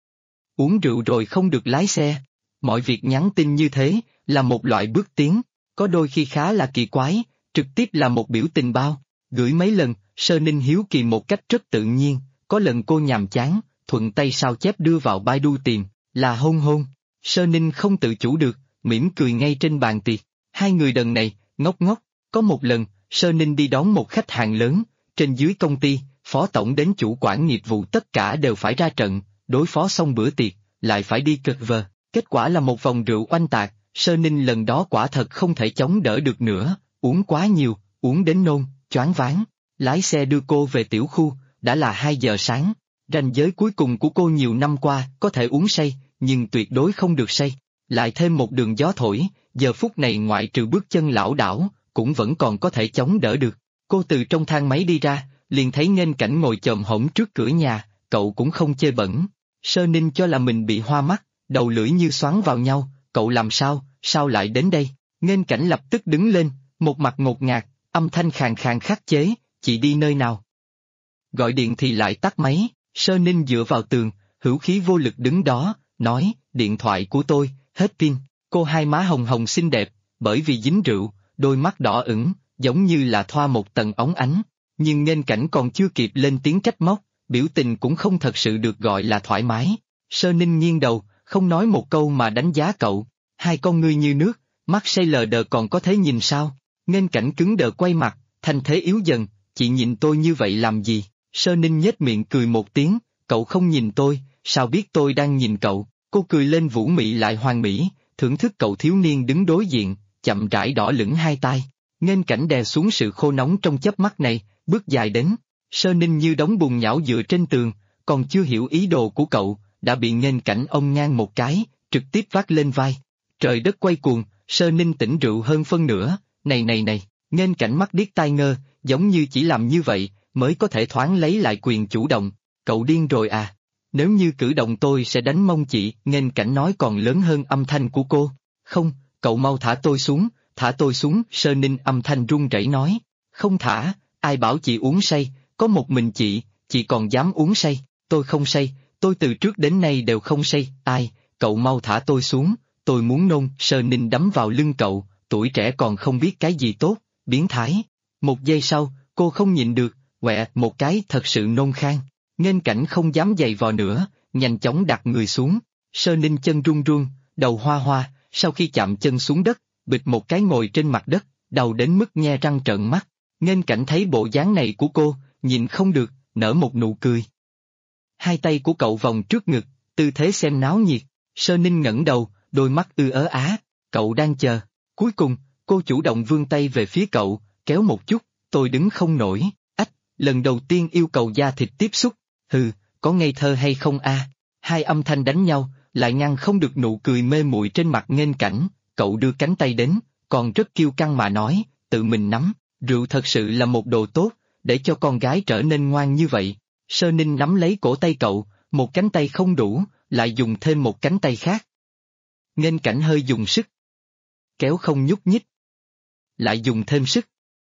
Uống rượu rồi không được lái xe. Mọi việc nhắn tin như thế, là một loại bước tiến, có đôi khi khá là kỳ quái, trực tiếp là một biểu tình bao, gửi mấy lần, Sơ Ninh hiếu kỳ một cách rất tự nhiên, có lần cô nhàm chán, thuận tay sao chép đưa vào Baidu tìm, là hôn hôn. Sơ Ninh không tự chủ được, mỉm cười ngay trên bàn tiệc. Hai người đần này, ngốc ngốc. Có một lần, Sơ Ninh đi đón một khách hàng lớn, trên dưới công ty, phó tổng đến chủ quản nghiệp vụ tất cả đều phải ra trận, đối phó xong bữa tiệc, lại phải đi cực vờ. Kết quả là một vòng rượu oanh tạc, Sơ Ninh lần đó quả thật không thể chống đỡ được nữa, uống quá nhiều, uống đến nôn, choáng váng. Lái xe đưa cô về tiểu khu, đã là 2 giờ sáng. Ranh giới cuối cùng của cô nhiều năm qua, có thể uống say, nhưng tuyệt đối không được say. Lại thêm một đường gió thổi, giờ phút này ngoại trừ bước chân lảo đảo, cũng vẫn còn có thể chống đỡ được. Cô từ trong thang máy đi ra, liền thấy Nghênh Cảnh ngồi chồm hổm trước cửa nhà, cậu cũng không chê bẩn. Sơ Ninh cho là mình bị hoa mắt, đầu lưỡi như xoắn vào nhau, cậu làm sao lại đến đây? Nghênh Cảnh lập tức đứng lên, một mặt ngột ngạt, âm thanh khàn khàn khắc chế, chị đi nơi nào? Gọi điện thì lại tắt máy, Sơ Ninh dựa vào tường, hữu khí vô lực đứng đó, nói, điện thoại của tôi, hết pin. Cô hai má hồng hồng xinh đẹp, bởi vì dính rượu, đôi mắt đỏ ửng, giống như là thoa một tầng óng ánh. Nhưng Nghênh Cảnh còn chưa kịp lên tiếng trách móc, biểu tình cũng không thật sự được gọi là thoải mái. Sơ Ninh nghiêng đầu, không nói một câu mà đánh giá cậu, hai con ngươi như nước, mắt say lờ đờ còn có thể nhìn sao? Nghênh Cảnh cứng đờ quay mặt, thanh thế yếu dần, chị nhìn tôi như vậy làm gì? Sơ Ninh nhếch miệng cười một tiếng, cậu không nhìn tôi, sao biết tôi đang nhìn cậu? Cô cười lên vũ mị lại hoàn mỹ, thưởng thức cậu thiếu niên đứng đối diện, chậm rãi đỏ lửng hai tai. Nghênh Cảnh đè xuống sự khô nóng trong chớp mắt này, bước dài đến. Sơ Ninh như đống bùn nhão dựa trên tường, còn chưa hiểu ý đồ của cậu, đã bị Nghênh Cảnh ông ngang một cái, trực tiếp vác lên vai. Trời đất quay cuồng, Sơ Ninh tỉnh rượu hơn phân nửa, này, Nghênh Cảnh mắt điếc tai ngơ, giống như chỉ làm như vậy, mới có thể thoáng lấy lại quyền chủ động. Cậu điên rồi à? Nếu như cử động tôi sẽ đánh mông chị, Nghênh Cảnh nói còn lớn hơn âm thanh của cô. Không, cậu mau thả tôi xuống, Sơ Ninh âm thanh run rẩy nói. Không thả, ai bảo chị uống say, có một mình chị còn dám uống say, tôi không say, tôi từ trước đến nay đều không say, ai, cậu mau thả tôi xuống, tôi muốn nôn, Sơ Ninh đấm vào lưng cậu, tuổi trẻ còn không biết cái gì tốt, biến thái. Một giây sau, cô không nhịn được, quẹ một cái thật sự nôn khan. Nghênh Cảnh không dám giày vò nữa, nhanh chóng đặt người xuống. Sơ Ninh chân run run, đầu hoa hoa, sau khi chạm chân xuống đất, bịch một cái ngồi trên mặt đất, đau đến mức nhe răng trợn mắt. Nghênh Cảnh thấy bộ dáng này của cô, nhìn không được, nở một nụ cười. Hai tay của cậu vòng trước ngực, tư thế xem náo nhiệt. Sơ Ninh ngẩng đầu, đôi mắt ư ớ á, cậu đang chờ. Cuối cùng, cô chủ động vươn tay về phía cậu, kéo một chút, tôi đứng không nổi. Lần đầu tiên yêu cầu da thịt tiếp xúc, hừ, có ngây thơ hay không a? Hai âm thanh đánh nhau, lại ngăn không được nụ cười mê muội trên mặt Nghênh Cảnh, cậu đưa cánh tay đến, còn rất kiêu căng mà nói, tự mình nắm, rượu thật sự là một đồ tốt, để cho con gái trở nên ngoan như vậy. Sơ Ninh nắm lấy cổ tay cậu, một cánh tay không đủ, lại dùng thêm một cánh tay khác. Nghênh Cảnh hơi dùng sức. Kéo không nhúc nhích. Lại dùng thêm sức.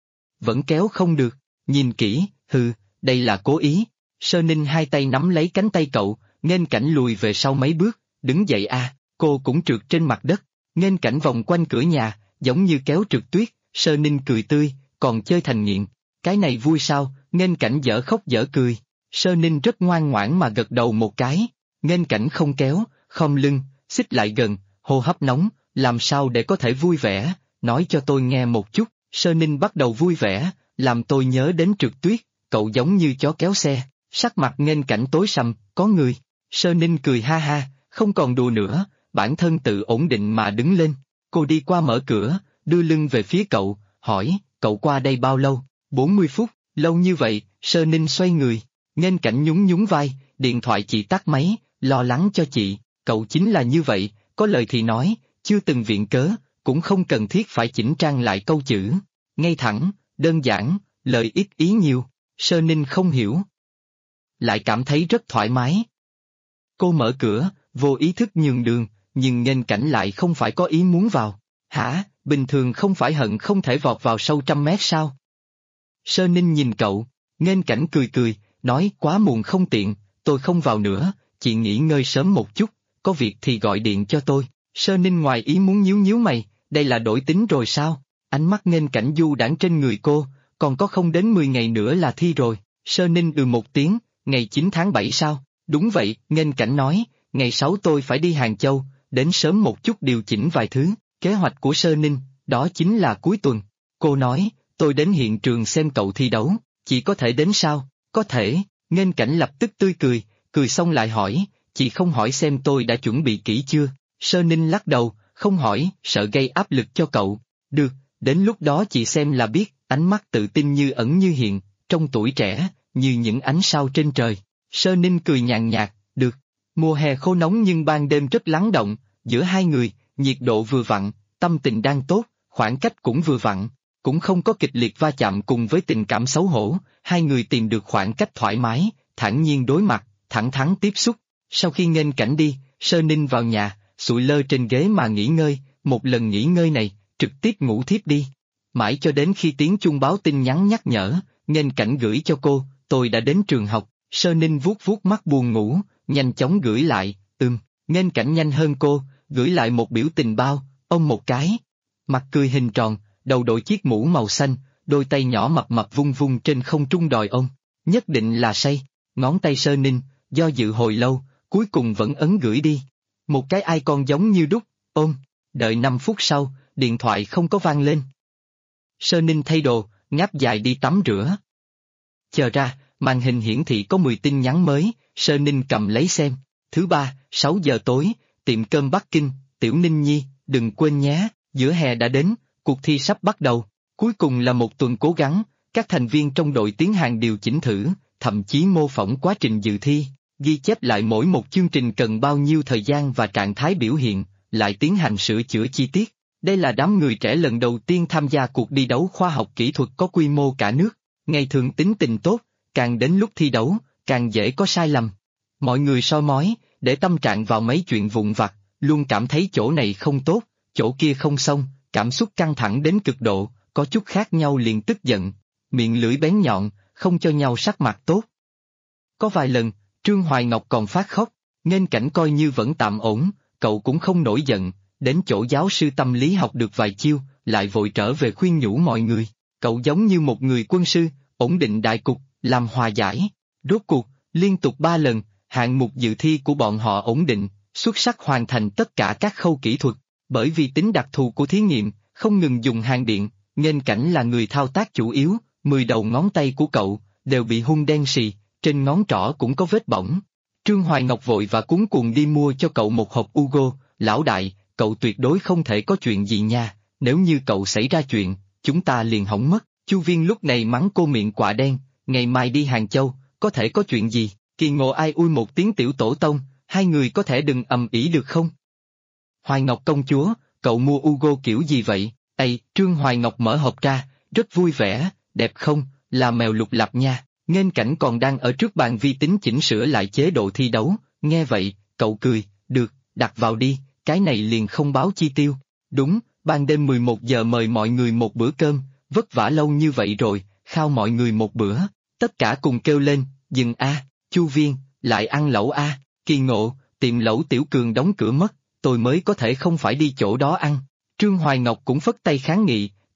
Vẫn kéo không được. Nhìn kỹ, đây là cố ý. Sơ Ninh hai tay nắm lấy cánh tay cậu, Nghênh Cảnh lùi về sau mấy bước, đứng dậy a, cô cũng trượt trên mặt đất. Nghênh Cảnh vòng quanh cửa nhà, giống như kéo trượt tuyết, Sơ Ninh cười tươi, còn chơi thành nghiện. Cái này vui sao? Nghênh Cảnh dở khóc dở cười. Sơ Ninh rất ngoan ngoãn mà gật đầu một cái. Nghênh Cảnh không kéo, khom lưng, xích lại gần, hô hấp nóng, làm sao để có thể vui vẻ, nói cho tôi nghe một chút. Sơ Ninh bắt đầu vui vẻ, làm tôi nhớ đến Trượt Tuyết, cậu giống như chó kéo xe. Sắc mặt Nghênh Cảnh tối sầm, có người. Sơ Ninh cười ha ha, không còn đùa nữa, bản thân tự ổn định mà đứng lên. Cô đi qua mở cửa, đưa lưng về phía cậu, hỏi, cậu qua đây bao lâu? 40 phút, lâu như vậy. Sơ Ninh xoay người. Nghênh Cảnh nhún nhún vai, điện thoại chị tắt máy, lo lắng cho chị. Cậu chính là như vậy, có lời thì nói, chưa từng viện cớ, cũng không cần thiết phải chỉnh trang lại câu chữ. Ngay thẳng, đơn giản, lời ít ý nhiều. Sơ Ninh không hiểu, lại cảm thấy rất thoải mái. Cô mở cửa, vô ý thức nhường đường, nhưng Nghênh Cảnh lại không phải có ý muốn vào. Hả, bình thường không phải hận không thể vọt vào sâu 100 mét sao? Sơ Ninh nhìn cậu, Nghênh Cảnh cười cười, nói quá muộn không tiện, tôi không vào nữa, chị nghỉ ngơi sớm một chút, có việc thì gọi điện cho tôi. Sơ Ninh ngoài ý muốn nhíu nhíu mày, đây là đổi tính rồi sao? Ánh mắt Nghênh Cảnh du đãng trên người cô, còn có không đến 10 ngày nữa là thi rồi. Sơ Ninh một tiếng, ngày 9 tháng 7 sao? Đúng vậy, Nghênh Cảnh nói, ngày 6 tôi phải đi Hàng Châu, đến sớm một chút điều chỉnh vài thứ. Kế hoạch của Sơ Ninh, đó chính là cuối tuần. Cô nói, tôi đến hiện trường xem cậu thi đấu, chị có thể đến sao? Có thể. Nghênh Cảnh lập tức tươi cười, cười xong lại hỏi, chị không hỏi xem tôi đã chuẩn bị kỹ chưa? Sơ Ninh lắc đầu, không hỏi, sợ gây áp lực cho cậu. Được, đến lúc đó chị xem là biết. Ánh mắt tự tin như ẩn như hiện, trong tuổi trẻ, như những ánh sao trên trời. Sơ Ninh cười nhàn nhạt, được. Mùa hè khô nóng nhưng ban đêm rất lắng động, giữa hai người, nhiệt độ vừa vặn, tâm tình đang tốt, khoảng cách cũng vừa vặn, cũng không có kịch liệt va chạm cùng với tình cảm xấu hổ, hai người tìm được khoảng cách thoải mái, thản nhiên đối mặt, thẳng thắn tiếp xúc. Sau khi Nghênh Cảnh đi, Sơ Ninh vào nhà, sụi lơ trên ghế mà nghỉ ngơi, một lần nghỉ ngơi này, trực tiếp ngủ thiếp đi. Mãi cho đến khi tiếng chuông báo tin nhắn nhắc nhở, Nghênh Cảnh gửi cho cô, tôi đã đến trường học. Sơ Ninh vuốt vuốt mắt buồn ngủ, nhanh chóng gửi lại, Nghênh Cảnh nhanh hơn cô, gửi lại một biểu tình bao, ôm một cái. Mặt cười hình tròn, đầu đội chiếc mũ màu xanh, đôi tay nhỏ mập mập vung vung trên không trung đòi ôm. Nhất định là say. Ngón tay Sơ Ninh, do dự hồi lâu, cuối cùng vẫn ấn gửi đi. Một cái icon giống như đúc, ôm. Đợi 5 phút sau, điện thoại không có vang lên. Sơ Ninh thay đồ, ngáp dài đi tắm rửa. Chờ ra, màn hình hiển thị có 10 tin nhắn mới, Sơ Ninh cầm lấy xem. Thứ ba, 6 giờ tối, tiệm cơm Bắc Kinh, Tiểu Ninh Nhi, đừng quên nhé, giữa hè đã đến, cuộc thi sắp bắt đầu. Cuối cùng là một tuần cố gắng, các thành viên trong đội tiến hành điều chỉnh thử, thậm chí mô phỏng quá trình dự thi, ghi chép lại mỗi một chương trình cần bao nhiêu thời gian và trạng thái biểu hiện, lại tiến hành sửa chữa chi tiết. Đây là đám người trẻ lần đầu tiên tham gia cuộc đi đấu khoa học kỹ thuật có quy mô cả nước, ngày thường tính tình tốt, càng đến lúc thi đấu, càng dễ có sai lầm. Mọi người soi mói, để tâm trạng vào mấy chuyện vụn vặt, luôn cảm thấy chỗ này không tốt, chỗ kia không xong, cảm xúc căng thẳng đến cực độ, có chút khác nhau liền tức giận, miệng lưỡi bén nhọn, không cho nhau sắc mặt tốt. Có vài lần, Trương Hoài Ngọc còn phát khóc, Nghênh Cảnh coi như vẫn tạm ổn, cậu cũng không nổi giận, đến chỗ giáo sư tâm lý học được vài chiêu, lại vội trở về khuyên nhủ mọi người. Cậu giống như một người quân sư, ổn định đại cục, làm hòa giải. Rốt cuộc, liên tục 3 lần, hạng mục dự thi của bọn họ ổn định, xuất sắc hoàn thành tất cả các khâu kỹ thuật. Bởi vì tính đặc thù của thí nghiệm, không ngừng dùng hàng điện, Nghênh Cảnh là người thao tác chủ yếu, 10 đầu ngón tay của cậu đều bị hun đen xì, trên ngón trỏ cũng có vết bỏng. Trương Hoài Ngọc vội và cuống cuồng đi mua cho cậu một hộp Ugo, lão đại, cậu tuyệt đối không thể có chuyện gì nha, nếu như cậu xảy ra chuyện, chúng ta liền hỏng mất. Chu Viên lúc này mắng cô miệng quạ đen, ngày mai đi Hàng Châu, có thể có chuyện gì? Kỳ Ngộ ai ui một tiếng tiểu tổ tông, hai người có thể đừng ầm ĩ được không? Hoài Ngọc công chúa, cậu mua Ugo kiểu gì vậy? Trương Hoài Ngọc mở hộp ra, rất vui vẻ, đẹp không, là mèo lục lạp nha. Nghênh Cảnh còn đang ở trước bàn vi tính chỉnh sửa lại chế độ thi đấu, nghe vậy, cậu cười, được, đặt vào đi, cái này liền không báo chi tiêu. Đúng, ban đêm 11 giờ mời mọi người một bữa cơm, vất vả lâu như vậy rồi, khao mọi người một bữa, tất cả cùng kêu lên, dừng a, Chu Viên, lại ăn lẩu a, Kỳ Ngộ, tiệm lẩu Tiểu Cường đóng cửa mất, tôi mới có thể không phải đi chỗ đó ăn. Trương Hoài Ngọc cũng phất tay kháng nghị,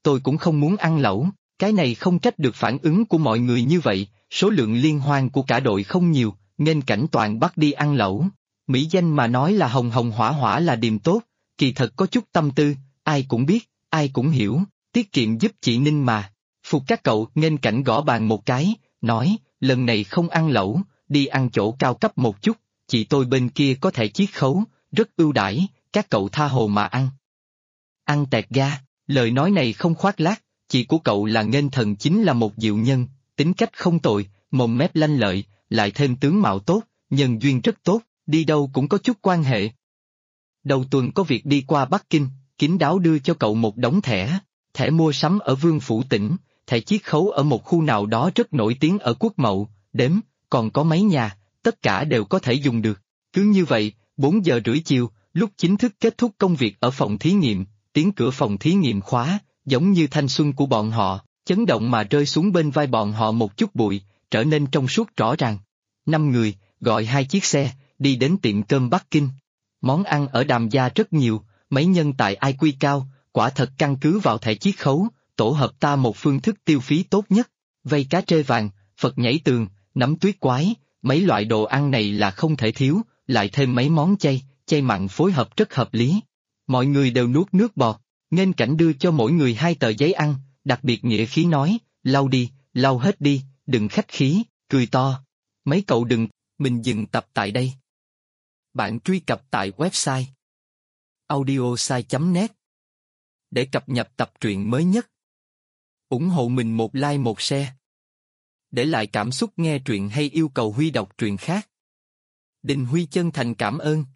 tôi cũng không muốn ăn lẩu. Cái này không trách được phản ứng của mọi người như vậy, số lượng liên hoan của cả đội không nhiều, nên cảnh toàn bắt đi ăn lẩu. Mỹ danh mà nói là hồng hồng hỏa hỏa là điềm tốt, kỳ thật có chút tâm tư, ai cũng biết, ai cũng hiểu, tiết kiệm giúp chị Ninh mà. Phục các cậu nên cảnh gõ bàn một cái, nói, lần này không ăn lẩu, đi ăn chỗ cao cấp một chút, chị tôi bên kia có thể chiết khấu, rất ưu đãi, các cậu tha hồ mà ăn. Ăn tẹt ga, lời nói này không khoác lác, chị của cậu là Nghênh Thần chính là một diệu nhân, tính cách không tồi, mồm mép lanh lợi, lại thêm tướng mạo tốt, nhân duyên rất tốt, đi đâu cũng có chút quan hệ. Đầu tuần có việc đi qua Bắc Kinh, kín đáo đưa cho cậu một đống thẻ, thẻ mua sắm ở Vương Phủ tỉnh, thẻ chiết khấu ở một khu nào đó rất nổi tiếng ở Quốc Mậu, đếm, còn có mấy nhà, tất cả đều có thể dùng được. Cứ như vậy, 4 giờ rưỡi chiều, lúc chính thức kết thúc công việc ở phòng thí nghiệm, tiếng cửa phòng thí nghiệm khóa, giống như thanh xuân của bọn họ, chấn động mà rơi xuống bên vai bọn họ một chút bụi, trở nên trong suốt rõ ràng. 5 người, gọi 2 chiếc xe, đi đến tiệm cơm Bắc Kinh. Món ăn ở Đàm Gia rất nhiều, mấy nhân tại IQ cao, quả thật căn cứ vào thẻ chiết khấu, tổ hợp ta một phương thức tiêu phí tốt nhất. Vây cá trê vàng, Phật nhảy tường, nấm tuyết quái, mấy loại đồ ăn này là không thể thiếu, lại thêm mấy món chay, chay mặn phối hợp rất hợp lý. Mọi người đều nuốt nước bọt, Nghênh Cảnh đưa cho mỗi người 2 tờ giấy ăn, đặc biệt nghĩa khí nói, lau đi, lau hết đi, đừng khách khí, cười to. Mấy cậu đừng, mình dừng tập tại đây. Bạn truy cập tại website audiosai.net để cập nhật tập truyện mới nhất. Ủng hộ mình một like một share. Để lại cảm xúc nghe truyện hay yêu cầu Huy đọc truyện khác. Đình Huy chân thành cảm ơn.